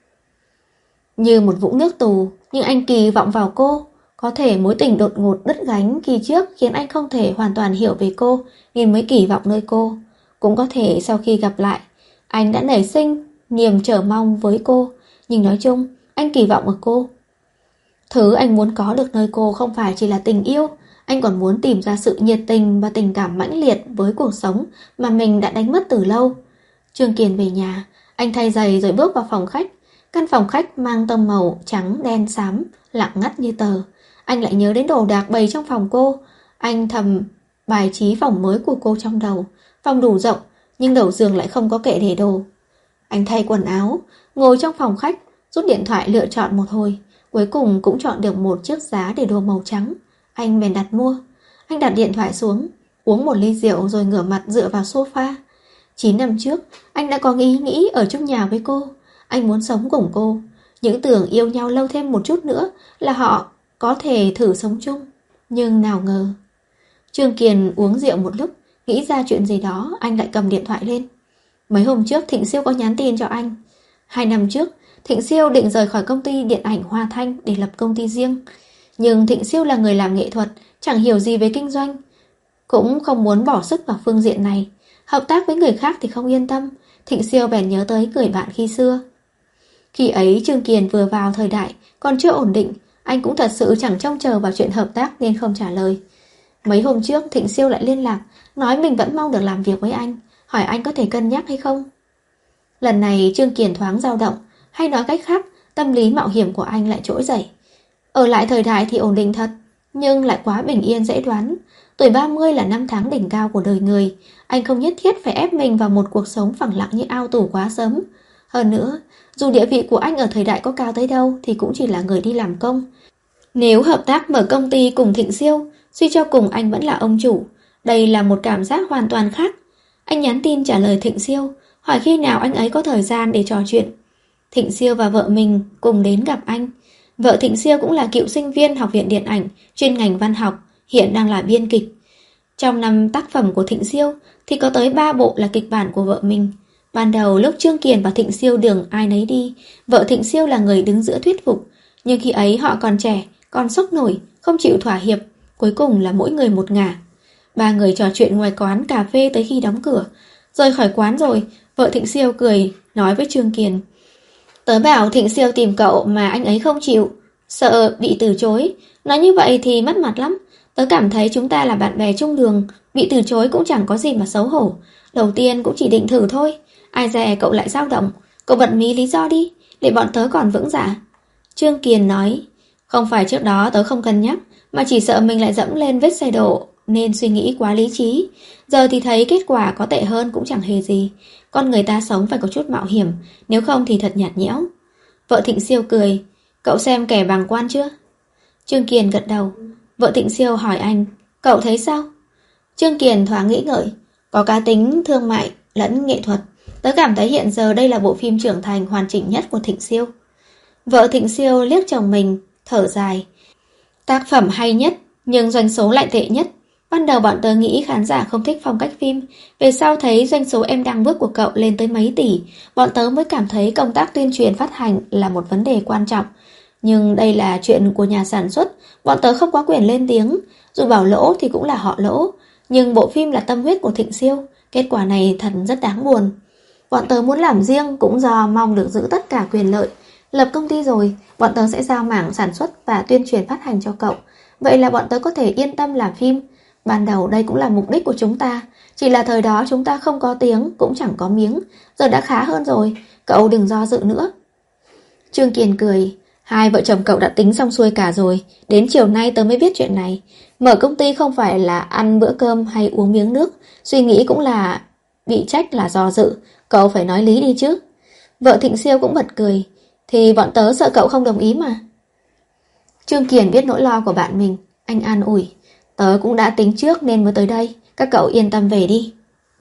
Như một vũng nước tù, nhưng anh kỳ vọng vào cô. Có thể mối tình đột ngột đứt gánh kỳ trước khiến anh không thể hoàn toàn hiểu về cô, nên mới kỳ vọng nơi cô. Cũng có thể sau khi gặp lại, anh đã nảy sinh niềm chờ mong với cô, nhưng nói chung, anh kỳ vọng ở cô. Thứ anh muốn có được nơi cô không phải chỉ là tình yêu, anh còn muốn tìm ra sự nhiệt tình và tình cảm mãnh liệt với cuộc sống mà mình đã đánh mất từ lâu. Trương Kiền về nhà, anh thay giày rồi bước vào phòng khách. Căn phòng khách mang tông màu trắng đen xám, lặng ngắt như tờ. Anh lại nhớ đến đồ đạc bày trong phòng cô. Anh thầm bài trí phòng mới của cô trong đầu. Phòng đủ rộng, nhưng đầu giường lại không có kệ để đồ. Anh thay quần áo, ngồi trong phòng khách, rút điện thoại lựa chọn một hồi. Cuối cùng cũng chọn được một chiếc giá để đồ màu trắng. Anh bèn đặt mua. Anh đặt điện thoại xuống, uống một ly rượu rồi ngửa mặt dựa vào sofa. Chín năm trước, anh đã có ý nghĩ ở chung nhà với cô. Anh muốn sống cùng cô. Những tưởng yêu nhau lâu thêm một chút nữa là họ có thể thử sống chung. Nhưng nào ngờ. Trương Kiền uống rượu một lúc, nghĩ ra chuyện gì đó, anh lại cầm điện thoại lên. Mấy hôm trước Thịnh Siêu có nhắn tin cho anh. Hai năm trước, Thịnh Siêu định rời khỏi công ty điện ảnh Hoa Thanh để lập công ty riêng. Nhưng Thịnh Siêu là người làm nghệ thuật, chẳng hiểu gì về kinh doanh, cũng không muốn bỏ sức vào phương diện này. Hợp tác với người khác thì không yên tâm. Thịnh Siêu bèn nhớ tới người bạn khi xưa. Khi ấy Trương Kiền vừa vào thời đại, còn chưa ổn định. Anh cũng thật sự chẳng trông chờ vào chuyện hợp tác nên không trả lời. Mấy hôm trước Thịnh Siêu lại liên lạc, nói mình vẫn mong được làm việc với anh, hỏi anh có thể cân nhắc hay không. Lần này Trương Kiền thoáng dao động, hay nói cách khác, tâm lý mạo hiểm của anh lại trỗi dậy. Ở lại thời đại thì ổn định thật, nhưng lại quá bình yên dễ đoán. Tuổi ba mươi là năm tháng đỉnh cao của đời người. Anh không nhất thiết phải ép mình vào một cuộc sống phẳng lặng như ao tù quá sớm. Hơn nữa, dù địa vị của anh ở thời đại có cao tới đâu thì cũng chỉ là người đi làm công. Nếu hợp tác mở công ty cùng Thịnh Siêu, suy cho cùng anh vẫn là ông chủ. Đây là một cảm giác hoàn toàn khác. Anh nhắn tin trả lời Thịnh Siêu, hỏi khi nào anh ấy có thời gian để trò chuyện. Thịnh Siêu và vợ mình cùng đến gặp anh. Vợ Thịnh Siêu cũng là cựu sinh viên Học viện Điện ảnh, chuyên ngành văn học, hiện đang là biên kịch. Trong năm tác phẩm của Thịnh Siêu thì có tới ba bộ là kịch bản của vợ mình. Ban đầu lúc Trương Kiền và Thịnh Siêu đường ai nấy đi, vợ Thịnh Siêu là người đứng giữa thuyết phục. Nhưng khi ấy họ còn trẻ, còn sốc nổi, không chịu thỏa hiệp, cuối cùng là mỗi người một ngả. Ba người trò chuyện ngoài quán cà phê tới khi đóng cửa. Rời khỏi quán rồi, vợ Thịnh Siêu cười, nói với Trương Kiền: "Tớ bảo Thịnh Siêu tìm cậu mà anh ấy không chịu, sợ bị từ chối. Nói như vậy thì mất mặt lắm. Tớ cảm thấy chúng ta là bạn bè chung đường, bị từ chối cũng chẳng có gì mà xấu hổ. Đầu tiên cũng chỉ định thử thôi. Ai dè cậu lại dao động. Cậu bận mí lý do đi, để bọn tớ còn vững dạ." Trương Kiền nói: "Không phải trước đó tớ không cân nhắc, mà chỉ sợ mình lại dẫm lên vết xe đổ, nên suy nghĩ quá lý trí. Giờ thì thấy kết quả có tệ hơn cũng chẳng hề gì. Con người ta sống phải có chút mạo hiểm, nếu không thì thật nhạt nhẽo." Vợ Thịnh Siêu cười: "Cậu xem Kẻ Bàng Quan chưa?" Trương Kiền gật đầu. Vợ Thịnh Siêu hỏi anh: "Cậu thấy sao?" Trương Kiền thoáng nghĩ ngợi: "Có cá tính thương mại lẫn nghệ thuật. Tớ cảm thấy hiện giờ đây là bộ phim trưởng thành hoàn chỉnh nhất của Thịnh Siêu." Vợ Thịnh Siêu liếc chồng mình, thở dài: "Tác phẩm hay nhất, nhưng doanh số lại tệ nhất. Ban đầu bọn tớ nghĩ khán giả không thích phong cách phim, về sau thấy doanh số Em Đang Bước của cậu lên tới mấy tỷ, bọn tớ mới cảm thấy công tác tuyên truyền phát hành là một vấn đề quan trọng. Nhưng đây là chuyện của nhà sản xuất, bọn tớ không có quyền lên tiếng, dù bảo lỗ thì cũng là họ lỗ. Nhưng bộ phim là tâm huyết của Thịnh Siêu, kết quả này thật rất đáng buồn. Bọn tớ muốn làm riêng cũng do mong được giữ tất cả quyền lợi. Lập công ty rồi, bọn tớ sẽ giao mảng sản xuất và tuyên truyền phát hành cho cậu. Vậy là bọn tớ có thể yên tâm làm phim. Ban đầu đây cũng là mục đích của chúng ta, chỉ là thời đó chúng ta không có tiếng, cũng chẳng có miếng. Giờ đã khá hơn rồi, cậu đừng do dự nữa." Trương Kiền cười: "Hai vợ chồng cậu đã tính xong xuôi cả rồi. Đến chiều nay tớ mới biết chuyện này. Mở công ty không phải là ăn bữa cơm hay uống miếng nước. Suy nghĩ cũng là bị trách là do dự. Cậu phải nói lý đi chứ." Vợ Thịnh Siêu cũng bật cười: "Thì bọn tớ sợ cậu không đồng ý mà." Trương Kiền biết nỗi lo của bạn mình. Anh an ủi: "Tớ cũng đã tính trước nên mới tới đây. Các cậu yên tâm về đi."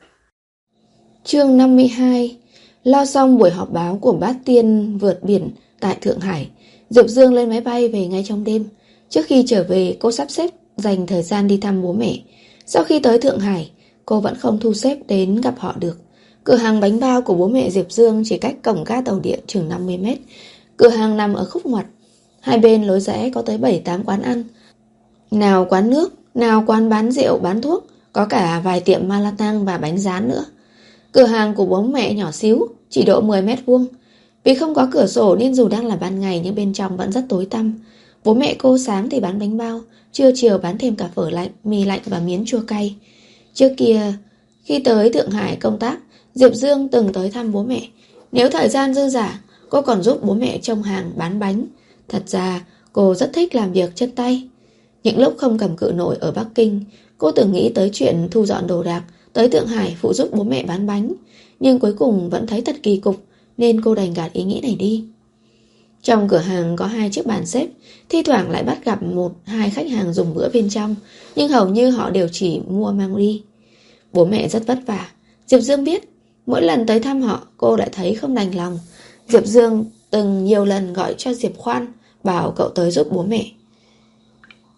Chương năm mươi hai. Lo xong buổi họp báo của Bát Tiên vượt biển tại Thượng Hải, Diệp Dương lên máy bay về ngay trong đêm. Trước khi trở về, cô sắp xếp dành thời gian đi thăm bố mẹ. Sau khi tới Thượng Hải, cô vẫn không thu xếp đến gặp họ được. Cửa hàng bánh bao của bố mẹ Diệp Dương chỉ cách cổng ga tàu điện chừng năm mươi mét. Cửa hàng nằm ở khúc ngoặt. Hai bên lối rẽ có tới bảy tám quán ăn. Nào quán nước, nào quán bán rượu, bán thuốc, có cả vài tiệm malatang và bánh rán nữa. Cửa hàng của bố mẹ nhỏ xíu, chỉ độ mười mét vuông. Vì không có cửa sổ nên dù đang là ban ngày nhưng bên trong vẫn rất tối tăm. Bố mẹ cô sáng thì bán bánh bao, trưa chiều bán thêm cả phở lạnh, mì lạnh và miến chua cay. Trước kia, khi tới Thượng Hải công tác, Diệp Dương từng tới thăm bố mẹ. Nếu thời gian dư dả, cô còn giúp bố mẹ trông hàng bán bánh. Thật ra, cô rất thích làm việc chân tay. Những lúc không cầm cự nổi ở Bắc Kinh, cô từng nghĩ tới chuyện thu dọn đồ đạc, tới Thượng Hải phụ giúp bố mẹ bán bánh. Nhưng cuối cùng vẫn thấy thật kỳ cục, nên cô đành gạt ý nghĩ này đi. Trong cửa hàng có hai chiếc bàn xếp, thi thoảng lại bắt gặp một, hai khách hàng dùng bữa bên trong, nhưng hầu như họ đều chỉ mua mang đi. Bố mẹ rất vất vả, Diệp Dương biết. Mỗi lần tới thăm họ, cô lại thấy không đành lòng. Diệp Dương từng nhiều lần gọi cho Diệp Khoan, bảo cậu tới giúp bố mẹ.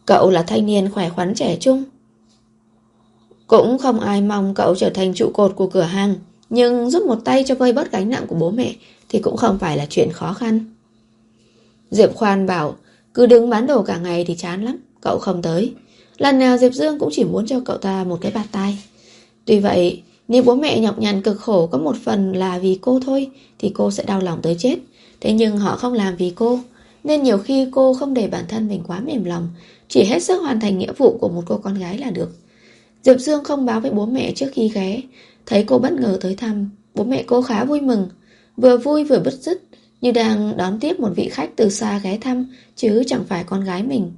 Cậu là thanh niên khỏe khoắn trẻ trung. Cũng không ai mong cậu trở thành trụ cột của cửa hàng, nhưng giúp một tay cho vơi bớt gánh nặng của bố mẹ thì cũng không phải là chuyện khó khăn. Diệp Khoan bảo, cứ đứng bán đồ cả ngày thì chán lắm, cậu không tới. Lần nào Diệp Dương cũng chỉ muốn cho cậu ta một cái bạt tai. Tuy vậy, nếu bố mẹ nhọc nhằn cực khổ có một phần là vì cô thôi thì cô sẽ đau lòng tới chết. Thế nhưng họ không làm vì cô, nên nhiều khi cô không để bản thân mình quá mềm lòng, chỉ hết sức hoàn thành nghĩa vụ của một cô con gái là được. Diệp Dương không báo với bố mẹ trước khi ghé. Thấy cô bất ngờ tới thăm, bố mẹ cô khá vui mừng, vừa vui vừa bứt rứt, như đang đón tiếp một vị khách từ xa ghé thăm, chứ chẳng phải con gái mình.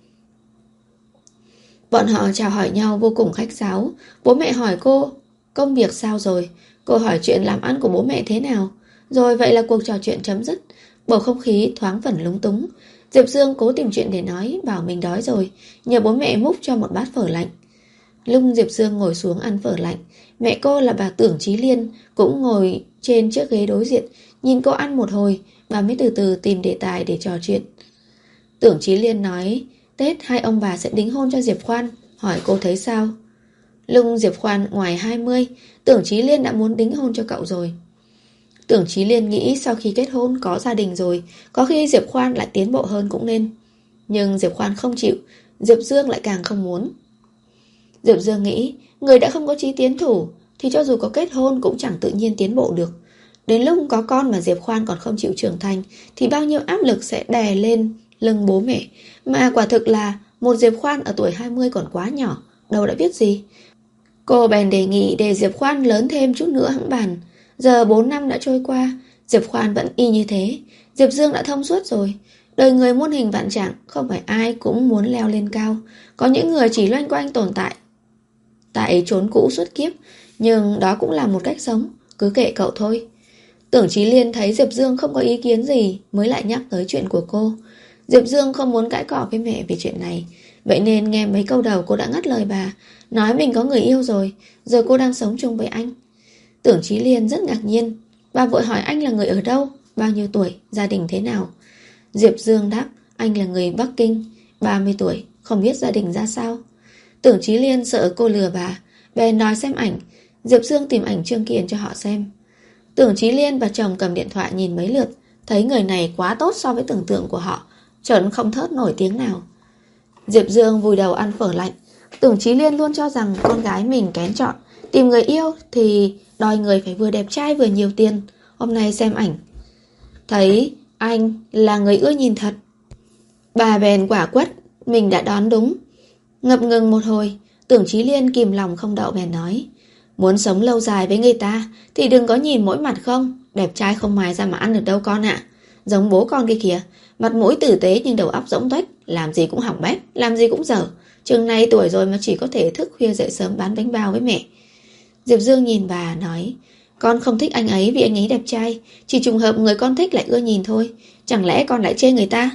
Bọn họ chào hỏi nhau vô cùng khách sáo. Bố mẹ hỏi cô công việc sao rồi, cô hỏi chuyện làm ăn của bố mẹ thế nào. Rồi vậy là cuộc trò chuyện chấm dứt. Bầu không khí thoáng phần lúng túng. Diệp Dương cố tìm chuyện để nói, bảo mình đói rồi, nhờ bố mẹ múc cho một bát phở lạnh. Lúc Diệp Dương ngồi xuống ăn phở lạnh, mẹ cô là bà Tưởng Chí Liên cũng ngồi trên chiếc ghế đối diện. Nhìn cô ăn một hồi, bà mới từ từ tìm đề tài để trò chuyện. Tưởng Chí Liên nói Tết hai ông bà sẽ đính hôn cho Diệp Khoan, hỏi cô thấy sao. Lúc Diệp Khoan ngoài hai mươi, Tưởng Chí Liên đã muốn đính hôn cho cậu rồi. Tưởng Chí Liên nghĩ sau khi kết hôn có gia đình rồi, có khi Diệp Khoan lại tiến bộ hơn cũng nên. Nhưng Diệp Khoan không chịu, Diệp Dương lại càng không muốn. Diệp Dương nghĩ, người đã không có chí tiến thủ thì cho dù có kết hôn cũng chẳng tự nhiên tiến bộ được. Đến lúc có con mà Diệp Khoan còn không chịu trưởng thành thì bao nhiêu áp lực sẽ đè lên lưng bố mẹ. Mà quả thực là một Diệp Khoan ở tuổi hai mươi còn quá nhỏ, đâu đã biết gì. Cô bèn đề nghị để Diệp Khoan lớn thêm chút nữa hẵng bàn. Giờ bốn năm đã trôi qua, Diệp Khoan vẫn y như thế. Diệp Dương đã thông suốt rồi. Đời người muôn hình vạn trạng, không phải ai cũng muốn leo lên cao. Có những người chỉ loanh quanh tồn tại tại chốn cũ suốt kiếp. Nhưng đó cũng là một cách sống. Cứ kệ cậu thôi. Tưởng Chí Liên thấy Diệp Dương không có ý kiến gì, mới lại nhắc tới chuyện của cô. Diệp Dương không muốn cãi cọ với mẹ về chuyện này, vậy nên nghe mấy câu đầu cô đã ngắt lời bà, nói mình có người yêu rồi, giờ cô đang sống chung với anh. Tưởng Chí Liên rất ngạc nhiên. Bà vội hỏi anh là người ở đâu, bao nhiêu tuổi, gia đình thế nào. Diệp Dương đáp anh là người Bắc Kinh, ba mươi tuổi, không biết gia đình ra sao. Tưởng Chí Liên sợ cô lừa bà, bèn nói xem ảnh. Diệp Dương tìm ảnh Trương Kiền cho họ xem. Tưởng Chí Liên và chồng cầm điện thoại nhìn mấy lượt, thấy người này quá tốt so với tưởng tượng của họ, chợt không thớt nổi tiếng nào. Diệp Dương vùi đầu ăn phở lạnh. Tưởng Chí Liên luôn cho rằng con gái mình kén chọn, tìm người yêu thì đòi người phải vừa đẹp trai vừa nhiều tiền. Hôm nay xem ảnh, thấy anh là người ưa nhìn thật. Bà bèn quả quất, mình đã đoán đúng. Ngập ngừng một hồi, Tưởng Chí Liên kìm lòng không đậu bèn nói, muốn sống lâu dài với người ta thì đừng có nhìn mỗi mặt không. Đẹp trai không mài ra mà ăn được đâu con ạ. Giống bố con kia kìa, mặt mũi tử tế nhưng đầu óc rỗng tuếch, làm gì cũng hỏng bét, làm gì cũng dở. Chừng này tuổi rồi mà chỉ có thể thức khuya dậy sớm bán bánh bao với mẹ. Diệp Dương nhìn bà nói, con không thích anh ấy vì anh ấy đẹp trai, chỉ trùng hợp người con thích lại ưa nhìn thôi. Chẳng lẽ con lại chê người ta?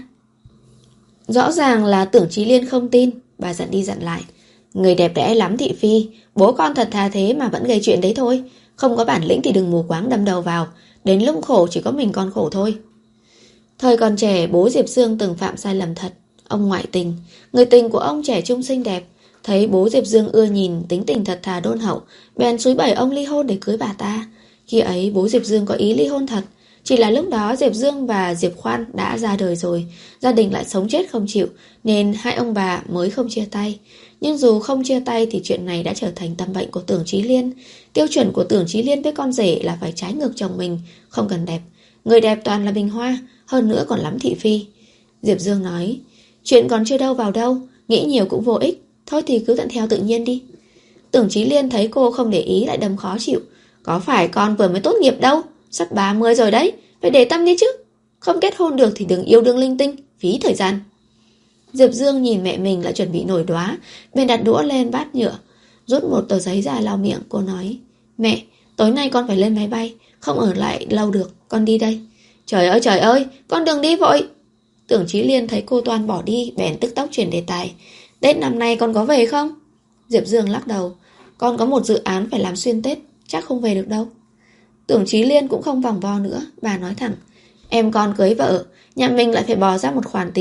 Rõ ràng là Tưởng Chí Liên không tin. Bà dặn đi dặn lại, người đẹp đẽ lắm thị phi, bố con thật thà thế mà vẫn gây chuyện đấy thôi. Không có bản lĩnh thì đừng mù quáng đâm đầu vào, đến lúc khổ chỉ có mình con khổ thôi. Thời còn trẻ, bố Diệp Dương từng phạm sai lầm thật. Ông ngoại tình, người tình của ông trẻ trung xinh đẹp, thấy bố Diệp Dương ưa nhìn, tính tình thật thà đôn hậu, bèn xúi bẩy ông ly hôn để cưới bà ta. Khi ấy bố Diệp Dương có ý ly hôn thật, chỉ là lúc đó Diệp Dương và Diệp Khoan đã ra đời rồi, gia đình lại sống chết không chịu, nên hai ông bà mới không chia tay. Nhưng dù không chia tay thì chuyện này đã trở thành tâm bệnh của Tưởng Chí Liên. Tiêu chuẩn của Tưởng Chí Liên với con rể là phải trái ngược chồng mình, không cần đẹp. Người đẹp toàn là bình hoa, hơn nữa còn lắm thị phi. Diệp Dương nói, chuyện còn chưa đâu vào đâu, nghĩ nhiều cũng vô ích, thôi thì cứ thuận theo tự nhiên đi. Tưởng Chí Liên thấy cô không để ý lại đâm khó chịu. Có phải con vừa mới tốt nghiệp đâu, sắp ba mươi rồi đấy, phải để tâm đi chứ. Không kết hôn được thì đừng yêu đương linh tinh, phí thời gian. Diệp Dương nhìn mẹ mình lại chuẩn bị nổi đoá, bên đặt đũa lên bát nhựa, rút một tờ giấy ra lau miệng. Cô nói, mẹ, tối nay con phải lên máy bay, không ở lại lâu được, con đi đây. Trời ơi trời ơi, con đừng đi vội. Tưởng Chí Liên thấy cô toan bỏ đi, bèn tức tốc chuyển đề tài. Tết năm nay con có về không? Diệp Dương lắc đầu, con có một dự án phải làm xuyên Tết, chắc không về được đâu. Tưởng Chí Liên cũng không vòng vo nữa, bà nói thẳng, em con cưới vợ, nhà mình lại phải bỏ ra một khoản tiền,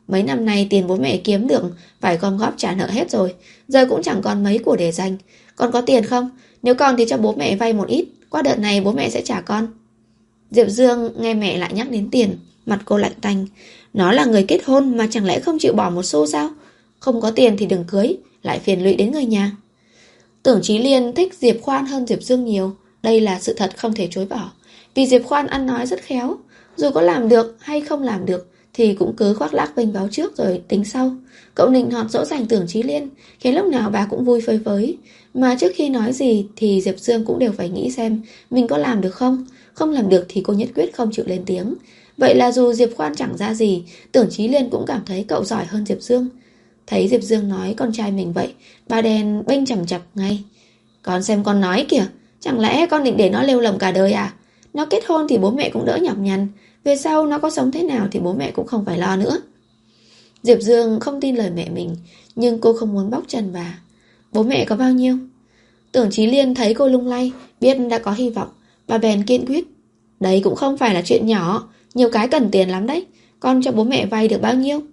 Mấy năm nay tiền bố mẹ kiếm được phải gom góp trả nợ hết rồi, giờ cũng chẳng còn mấy của để dành. Con có tiền không? Nếu con thì cho bố mẹ vay một ít, qua đợt này bố mẹ sẽ trả con. Diệp Dương nghe mẹ lại nhắc đến tiền, mặt cô lạnh tanh. Nó là người kết hôn mà chẳng lẽ không chịu bỏ một xu sao? Không có tiền thì đừng cưới, lại phiền lụy đến người nhà. Tưởng Chí Liên thích Diệp Khoan hơn Diệp Dương nhiều, đây là sự thật không thể chối bỏ. Vì Diệp Khoan ăn nói rất khéo, dù có làm được hay không làm được thì cũng cứ khoác lác vênh báo trước rồi tính sau. Cậu nịnh nọt dỗ dành Tưởng Chí Liên, khiến lúc nào bà cũng vui phơi phới. Mà trước khi nói gì thì Diệp Dương cũng đều phải nghĩ xem mình có làm được không. Không làm được thì cô nhất quyết không chịu lên tiếng. Vậy là dù Diệp Khoan chẳng ra gì, Tưởng Chí Liên cũng cảm thấy cậu giỏi hơn Diệp Dương. Thấy Diệp Dương nói con trai mình vậy, bà đen bênh chằm chặp ngay. Con xem con nói kìa, chẳng lẽ con định để nó lêu lồng cả đời à? Nó kết hôn thì bố mẹ cũng đỡ nhọc nhằn, về sau nó có sống thế nào thì bố mẹ cũng không phải lo nữa. Diệp Dương không tin lời mẹ mình, nhưng cô không muốn bóc trần bà. Bố mẹ có bao nhiêu? Tưởng Chí Liên thấy cô lung lay, biết đã có hy vọng, bà bèn kiên quyết. Đấy cũng không phải là chuyện nhỏ, nhiều cái cần tiền lắm đấy. Con cho bố mẹ vay được bao nhiêu?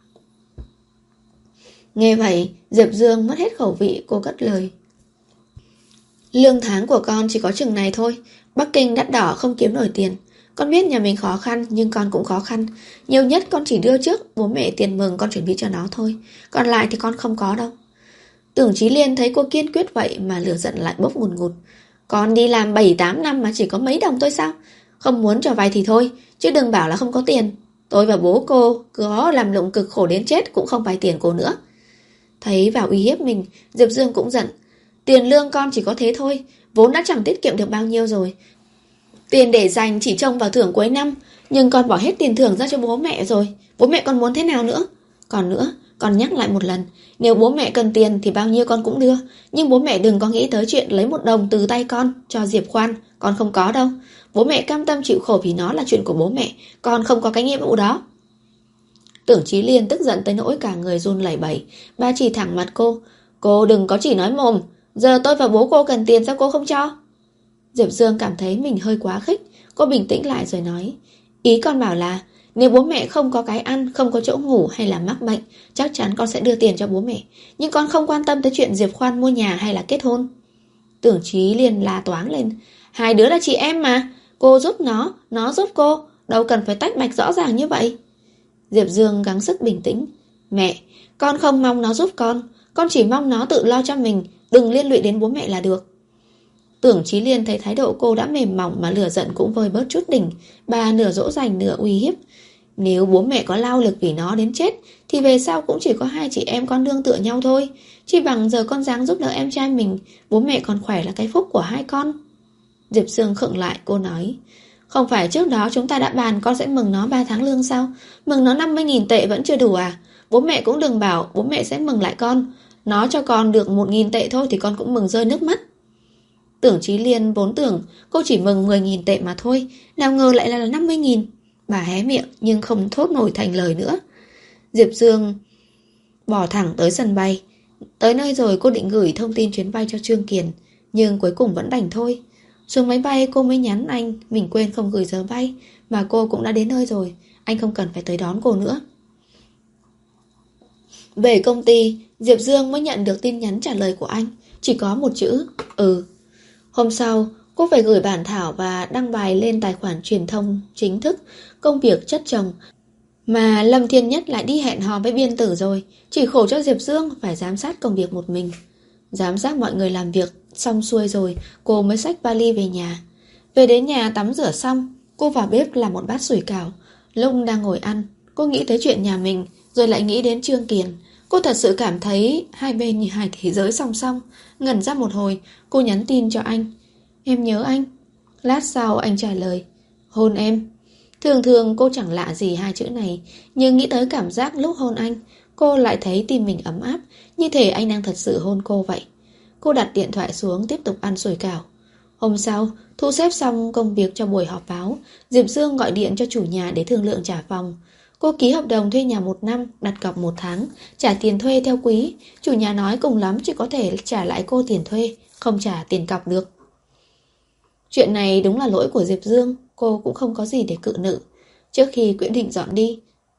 Nghe vậy, Diệp Dương mất hết khẩu vị, cô cất lời. Lương tháng của con chỉ có chừng này thôi. Bắc Kinh đắt đỏ không kiếm nổi tiền. Con biết nhà mình khó khăn, nhưng con cũng khó khăn. Nhiều nhất con chỉ đưa trước bố mẹ tiền mừng con chuẩn bị cho nó thôi. Còn lại thì con không có đâu. Tưởng Chí Liên thấy cô kiên quyết vậy mà lửa giận lại bốc ngùn ngụt. Con đi làm bảy tám năm mà chỉ có mấy đồng thôi sao? Không muốn cho vay thì thôi, chứ đừng bảo là không có tiền. Tôi và bố cô có làm lụng cực khổ đến chết cũng không vay tiền cô nữa. Thấy vào uy hiếp mình, Diệp Dương cũng giận. Tiền lương con chỉ có thế thôi, vốn đã chẳng tiết kiệm được bao nhiêu rồi. Tiền để dành chỉ trông vào thưởng cuối năm, nhưng con bỏ hết tiền thưởng ra cho bố mẹ rồi. Bố mẹ con muốn thế nào nữa? Còn nữa, con nhắc lại một lần, nếu bố mẹ cần tiền thì bao nhiêu con cũng đưa. Nhưng bố mẹ đừng có nghĩ tới chuyện lấy một đồng từ tay con cho Diệp Khoan, con không có đâu. Bố mẹ cam tâm chịu khổ vì nó là chuyện của bố mẹ, con không có cái nghĩa vụ đó. Tưởng Chí Liên tức giận tới nỗi cả người run lẩy bẩy. Bà chỉ thẳng mặt cô. Cô đừng có chỉ nói mồm. Giờ tôi và bố cô cần tiền sao cô không cho? Diệp Dương cảm thấy mình hơi quá khích. Cô bình tĩnh lại rồi nói. Ý con bảo là nếu bố mẹ không có cái ăn, không có chỗ ngủ hay là mắc bệnh, chắc chắn con sẽ đưa tiền cho bố mẹ. Nhưng con không quan tâm tới chuyện Diệp Khoan mua nhà hay là kết hôn. Tưởng Chí Liên la toáng lên. Hai đứa là chị em mà. Cô giúp nó, nó giúp cô. Đâu cần phải tách bạch rõ ràng như vậy. Diệp Dương gắng sức bình tĩnh. Mẹ, con không mong nó giúp con. Con chỉ mong nó tự lo cho mình, đừng liên lụy đến bố mẹ là được. Tưởng Chí Liên thấy thái độ cô đã mềm mỏng mà lửa giận cũng vơi bớt chút đỉnh. Bà nửa dỗ dành nửa uy hiếp. Nếu bố mẹ có lao lực vì nó đến chết thì về sau cũng chỉ có hai chị em con nương tựa nhau thôi. Chỉ bằng giờ con dáng giúp đỡ em trai mình, bố mẹ còn khỏe là cái phúc của hai con. Diệp Dương khựng lại, cô nói. Không phải trước đó chúng ta đã bàn con sẽ mừng nó ba tháng lương sao? Mừng nó năm mươi nghìn tệ vẫn chưa đủ à? Bố mẹ cũng đừng bảo bố mẹ sẽ mừng lại con. Nó cho con được một nghìn tệ thôi thì con cũng mừng rơi nước mắt. Tưởng Chí Liên vốn tưởng cô chỉ mừng mười nghìn tệ mà thôi, nào ngờ lại là năm mươi nghìn. Bà hé miệng nhưng không thốt nổi thành lời nữa. Diệp Dương bỏ thẳng tới sân bay. Tới nơi rồi cô định gửi thông tin chuyến bay cho Trương Kiền, nhưng cuối cùng vẫn đành thôi. Xuống máy bay cô mới nhắn anh mình quên không gửi giờ bay, mà cô cũng đã đến nơi rồi, anh không cần phải tới đón cô nữa. Về công ty, Diệp Dương mới nhận được tin nhắn trả lời của anh, chỉ có một chữ ừ. Hôm sau, cô phải gửi bản thảo và đăng bài lên tài khoản truyền thông chính thức. Công việc chất chồng, mà Lâm Thiên Nhất lại đi hẹn hò với Biên Tử rồi. Chỉ khổ cho Diệp Dương phải giám sát công việc một mình. Giám sát mọi người làm việc xong xuôi rồi, cô mới xách vali về nhà. Về đến nhà tắm rửa xong, cô vào bếp làm một bát sủi cảo. Lúc đang ngồi ăn, cô nghĩ tới chuyện nhà mình, rồi lại nghĩ đến Trương Kiền. Cô thật sự cảm thấy hai bên như hai thế giới song song. Ngẩn ra một hồi, cô nhắn tin cho anh. Em nhớ anh. Lát sau anh trả lời, hôn em. Thường thường cô chẳng lạ gì hai chữ này, nhưng nghĩ tới cảm giác lúc hôn anh, cô lại thấy tim mình ấm áp, như thể anh đang thật sự hôn cô vậy. Cô đặt điện thoại xuống tiếp tục ăn sủi cảo. Hôm sau, thu xếp xong công việc cho buổi họp báo, Diệp Dương gọi điện cho chủ nhà để thương lượng trả phòng. Cô ký hợp đồng thuê nhà một năm, đặt cọc một tháng, trả tiền thuê theo quý. Chủ nhà nói cùng lắm chỉ có thể trả lại cô tiền thuê, không trả tiền cọc được. Chuyện này đúng là lỗi của Diệp Dương, cô cũng không có gì để cự nữ. Trước khi quyết định dọn đi,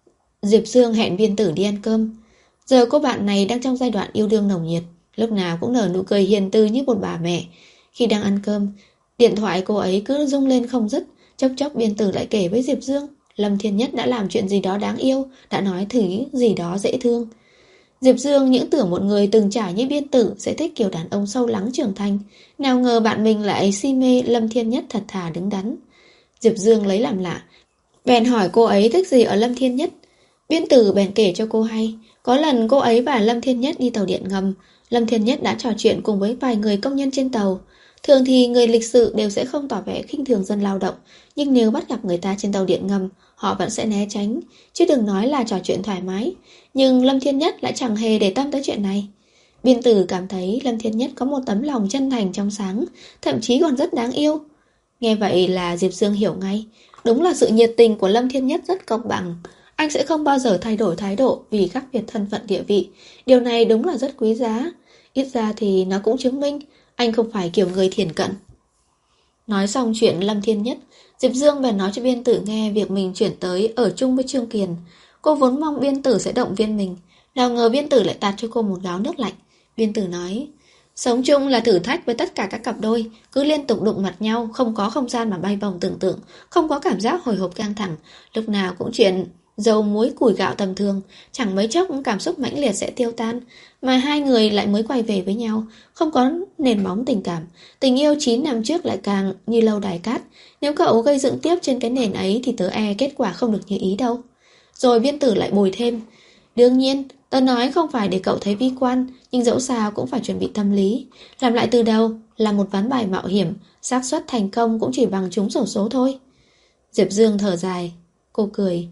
Diệp Dương hẹn Viên Tử đi ăn cơm. Giờ cô bạn này đang trong giai đoạn yêu đương nồng nhiệt, lúc nào cũng nở nụ cười hiền từ như một bà mẹ. Khi đang ăn cơm, điện thoại cô ấy cứ rung lên không dứt. Chốc chốc Viên Tử lại kể với Diệp Dương Lâm Thiên Nhất đã làm chuyện gì đó đáng yêu, đã nói thứ gì đó dễ thương. Diệp Dương những tưởng một người từng trải như Viên Tử sẽ thích kiểu đàn ông sâu lắng trưởng thành, nào ngờ bạn mình lại si mê Lâm Thiên Nhất thật thà đứng đắn. Diệp Dương lấy làm lạ, bèn hỏi cô ấy thích gì ở Lâm Thiên Nhất. Viên Tử bèn kể cho cô hay, có lần cô ấy và Lâm Thiên Nhất đi tàu điện ngầm, Lâm Thiên Nhất đã trò chuyện cùng với vài người công nhân trên tàu. Thường thì người lịch sự đều sẽ không tỏ vẻ khinh thường dân lao động, nhưng nếu bắt gặp người ta trên tàu điện ngầm, họ vẫn sẽ né tránh, chứ đừng nói là trò chuyện thoải mái. Nhưng Lâm Thiên Nhất lại chẳng hề để tâm tới chuyện này. Viên Tử cảm thấy Lâm Thiên Nhất có một tấm lòng chân thành trong sáng, thậm chí còn rất đáng yêu. Nghe vậy là Diệp Dương hiểu ngay, đúng là sự nhiệt tình của Lâm Thiên Nhất rất công bằng. Anh sẽ không bao giờ thay đổi thái độ vì khác biệt thân phận địa vị. Điều này đúng là rất quý giá. Ít ra thì nó cũng chứng minh anh không phải kiểu người thiển cận. Nói xong chuyện Lâm Thiên Nhất, Diệp Dương bèn nói cho Viên Tử nghe việc mình chuyển tới ở chung với Trương Kiền. Cô vốn mong Viên Tử sẽ động viên mình, nào ngờ Viên Tử lại tạt cho cô một gáo nước lạnh. Viên Tử nói, sống chung là thử thách với tất cả các cặp đôi, cứ liên tục đụng mặt nhau, không có không gian mà bay vòng tưởng tượng, không có cảm giác hồi hộp căng thẳng, lúc nào cũng chuyện dầu muối củi gạo tầm thường, chẳng mấy chốc cảm xúc mãnh liệt sẽ tiêu tan, mà hai người lại mới quay về với nhau, không có nền móng tình cảm. Tình yêu chín năm trước lại càng như lâu đài cát, nếu cậu gây dựng tiếp trên cái nền ấy thì tớ e kết quả không được như ý đâu. Rồi Viên Tử lại bồi thêm, đương nhiên, tớ nói không phải để cậu thấy vi quan, nhưng dẫu sao cũng phải chuẩn bị tâm lý. Làm lại từ đầu là một ván bài mạo hiểm, xác suất thành công cũng chỉ bằng trúng xổ số thôi. Diệp Dương thở dài, cô cười.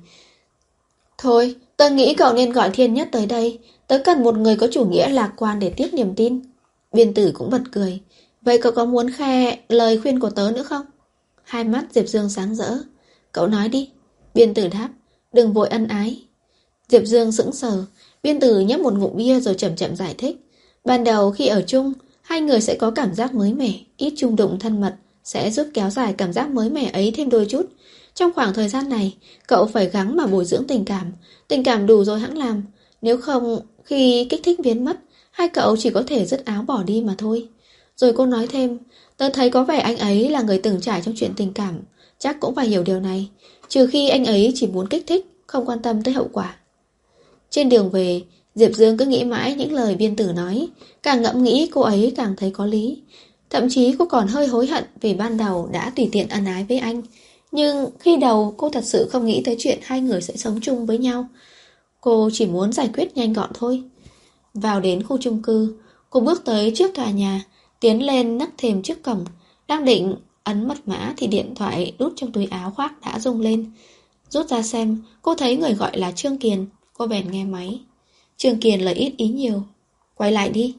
Thôi, tớ nghĩ cậu nên gọi Thiên Nhất tới đây. Tớ cần một người có chủ nghĩa lạc quan để tiếp niềm tin. Viên Tử cũng bật cười. Vậy cậu có muốn khe lời khuyên của tớ nữa không? Hai mắt Diệp Dương sáng rỡ. Cậu nói đi. Viên Tử đáp. Đừng vội ân ái. Diệp Dương sững sờ. Viên Tử nhấp một ngụm bia rồi chậm chậm giải thích. Ban đầu khi ở chung, hai người sẽ có cảm giác mới mẻ, ít chung đụng thân mật, sẽ giúp kéo dài cảm giác mới mẻ ấy thêm đôi chút. Trong khoảng thời gian này, cậu phải gắng mà bồi dưỡng tình cảm. Tình cảm đủ rồi hẵng làm. Nếu không, khi kích thích biến mất, hai cậu chỉ có thể dứt áo bỏ đi mà thôi. Rồi cô nói thêm, tớ thấy có vẻ anh ấy là người từng trải trong chuyện tình cảm, chắc cũng phải hiểu điều này. Trừ khi anh ấy chỉ muốn kích thích, không quan tâm tới hậu quả. Trên đường về, Diệp Dương cứ nghĩ mãi những lời Viên Tử nói. Càng ngẫm nghĩ cô ấy càng thấy có lý. Thậm chí cô còn hơi hối hận vì ban đầu đã tùy tiện ân ái với anh. Nhưng khi đầu cô thật sự không nghĩ tới chuyện hai người sẽ sống chung với nhau. Cô chỉ muốn giải quyết nhanh gọn thôi. Vào đến khu chung cư, cô bước tới trước tòa nhà, tiến lên nấc thềm trước cổng. Đang định ấn mật mã thì điện thoại đút trong túi áo khoác đã rung lên. Rút ra xem, cô thấy người gọi là Trương Kiền. Cô bèn nghe máy. Trương Kiền lời ít ý nhiều. Quay lại đi.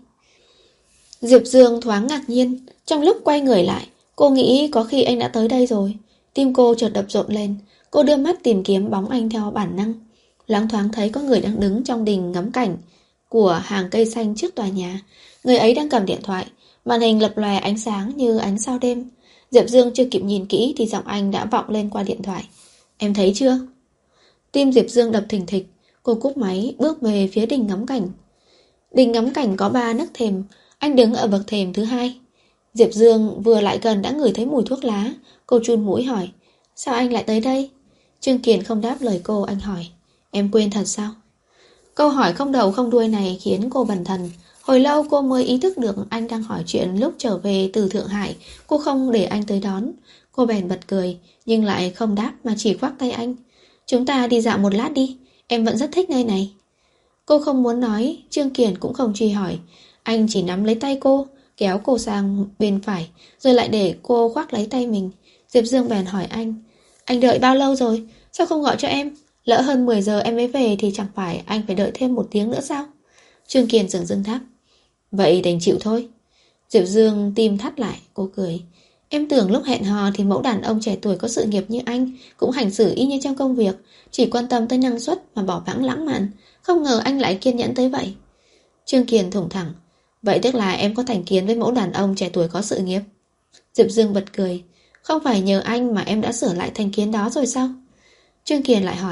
Diệp Dương thoáng ngạc nhiên. Trong lúc quay người lại, cô nghĩ có khi anh đã tới đây rồi. Tim cô chợt đập rộn lên. Cô đưa mắt tìm kiếm bóng anh theo bản năng. Loáng thoáng thấy có người đang đứng trong đình ngắm cảnh của hàng cây xanh trước tòa nhà. Người ấy đang cầm điện thoại, màn hình lập lòe ánh sáng như ánh sao đêm. Diệp Dương chưa kịp nhìn kỹ thì giọng anh đã vọng lên qua điện thoại. Em thấy chưa? Tim Diệp Dương đập thình thịch. Cô cúp máy bước về phía đình ngắm cảnh. Đình ngắm cảnh có ba nấc thềm. Anh đứng ở bậc thềm thứ hai. Diệp Dương vừa lại gần đã ngửi thấy mùi thuốc lá. Cô chun mũi hỏi, sao anh lại tới đây? Trương Kiền không đáp lời cô. Anh hỏi, em quên thật sao? Câu hỏi không đầu không đuôi này khiến cô bần thần. Hồi lâu cô mới ý thức được anh đang hỏi chuyện lúc trở về từ Thượng Hải. Cô không để anh tới đón. Cô bèn bật cười, nhưng lại không đáp mà chỉ khoác tay anh. Chúng ta đi dạo một lát đi, em vẫn rất thích nơi này. Cô không muốn nói, Trương Kiền cũng không truy hỏi. Anh chỉ nắm lấy tay cô, kéo cô sang bên phải, rồi lại để cô khoác lấy tay mình. Diệp Dương bèn hỏi anh, anh đợi bao lâu rồi? Sao không gọi cho em? Lỡ hơn mười giờ em mới về thì chẳng phải anh phải đợi thêm một tiếng nữa sao? Trương Kiền dừng dưng đáp, vậy đành chịu thôi. Diệp Dương tim thắt lại, cô cười. Em tưởng lúc hẹn hò thì mẫu đàn ông trẻ tuổi có sự nghiệp như anh cũng hành xử y như trong công việc, chỉ quan tâm tới năng suất mà bỏ bẵng lãng mạn. Không ngờ anh lại kiên nhẫn tới vậy. Trương Kiền thủng thẳng, vậy tức là em có thành kiến với mẫu đàn ông trẻ tuổi có sự nghiệp? Diệp Dương bật cười, không phải nhờ anh mà em đã sửa lại thành kiến đó rồi sao? Trương Kiền lại hỏi,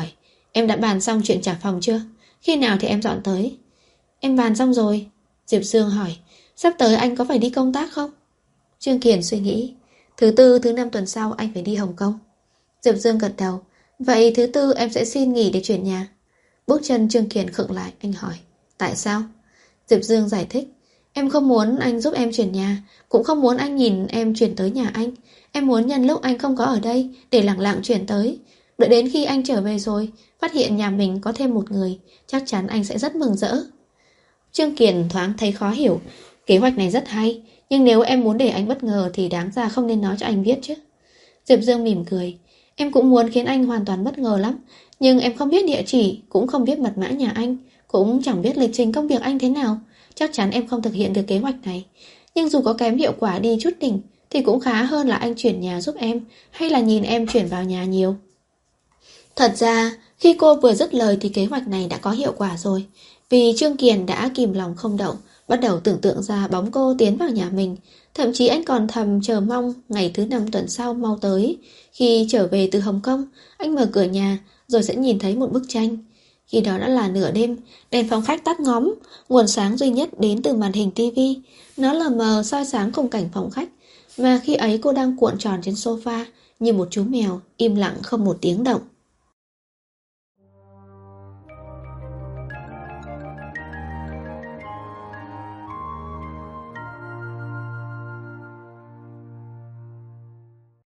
Em đã bàn xong chuyện trả phòng chưa? Khi nào thì em dọn tới? Em bàn xong rồi. Diệp Dương hỏi, sắp tới anh có phải đi công tác không? Trương Kiền suy nghĩ, thứ tư, thứ năm tuần sau anh phải đi Hồng Kông. Diệp Dương gật đầu, vậy thứ tư em sẽ xin nghỉ để chuyển nhà. Bước chân Trương Kiền khựng lại, anh hỏi, tại sao? Diệp Dương giải thích, em không muốn anh giúp em chuyển nhà, cũng không muốn anh nhìn em chuyển tới nhà anh. Em muốn nhân lúc anh không có ở đây để lẳng lặng chuyển tới. Đợi đến khi anh trở về rồi, phát hiện nhà mình có thêm một người, chắc chắn anh sẽ rất mừng rỡ. Trương Kiền thoáng thấy khó hiểu, kế hoạch này rất hay, nhưng nếu em muốn để anh bất ngờ thì đáng ra không nên nói cho anh biết chứ. Diệp Dương mỉm cười, em cũng muốn khiến anh hoàn toàn bất ngờ lắm, nhưng em không biết địa chỉ, cũng không biết mật mã nhà anh, cũng chẳng biết lịch trình công việc anh thế nào. Chắc chắn em không thực hiện được kế hoạch này. Nhưng dù có kém hiệu quả đi chút đỉnh thì cũng khá hơn là anh chuyển nhà giúp em, hay là nhìn em chuyển vào nhà nhiều. Thật ra, khi cô vừa dứt lời thì kế hoạch này đã có hiệu quả rồi. Vì Trương Kiền đã kìm lòng không đậu, bắt đầu tưởng tượng ra bóng cô tiến vào nhà mình. Thậm chí anh còn thầm chờ mong ngày thứ năm tuần sau mau tới. Khi trở về từ Hồng Kông, anh mở cửa nhà rồi sẽ nhìn thấy một bức tranh. Khi đó đã là nửa đêm, đèn phòng khách tắt ngóm, nguồn sáng duy nhất đến từ màn hình tivi. Nó lờ mờ soi sáng khung cảnh phòng khách, mà khi ấy cô đang cuộn tròn trên sofa như một chú mèo, im lặng không một tiếng động.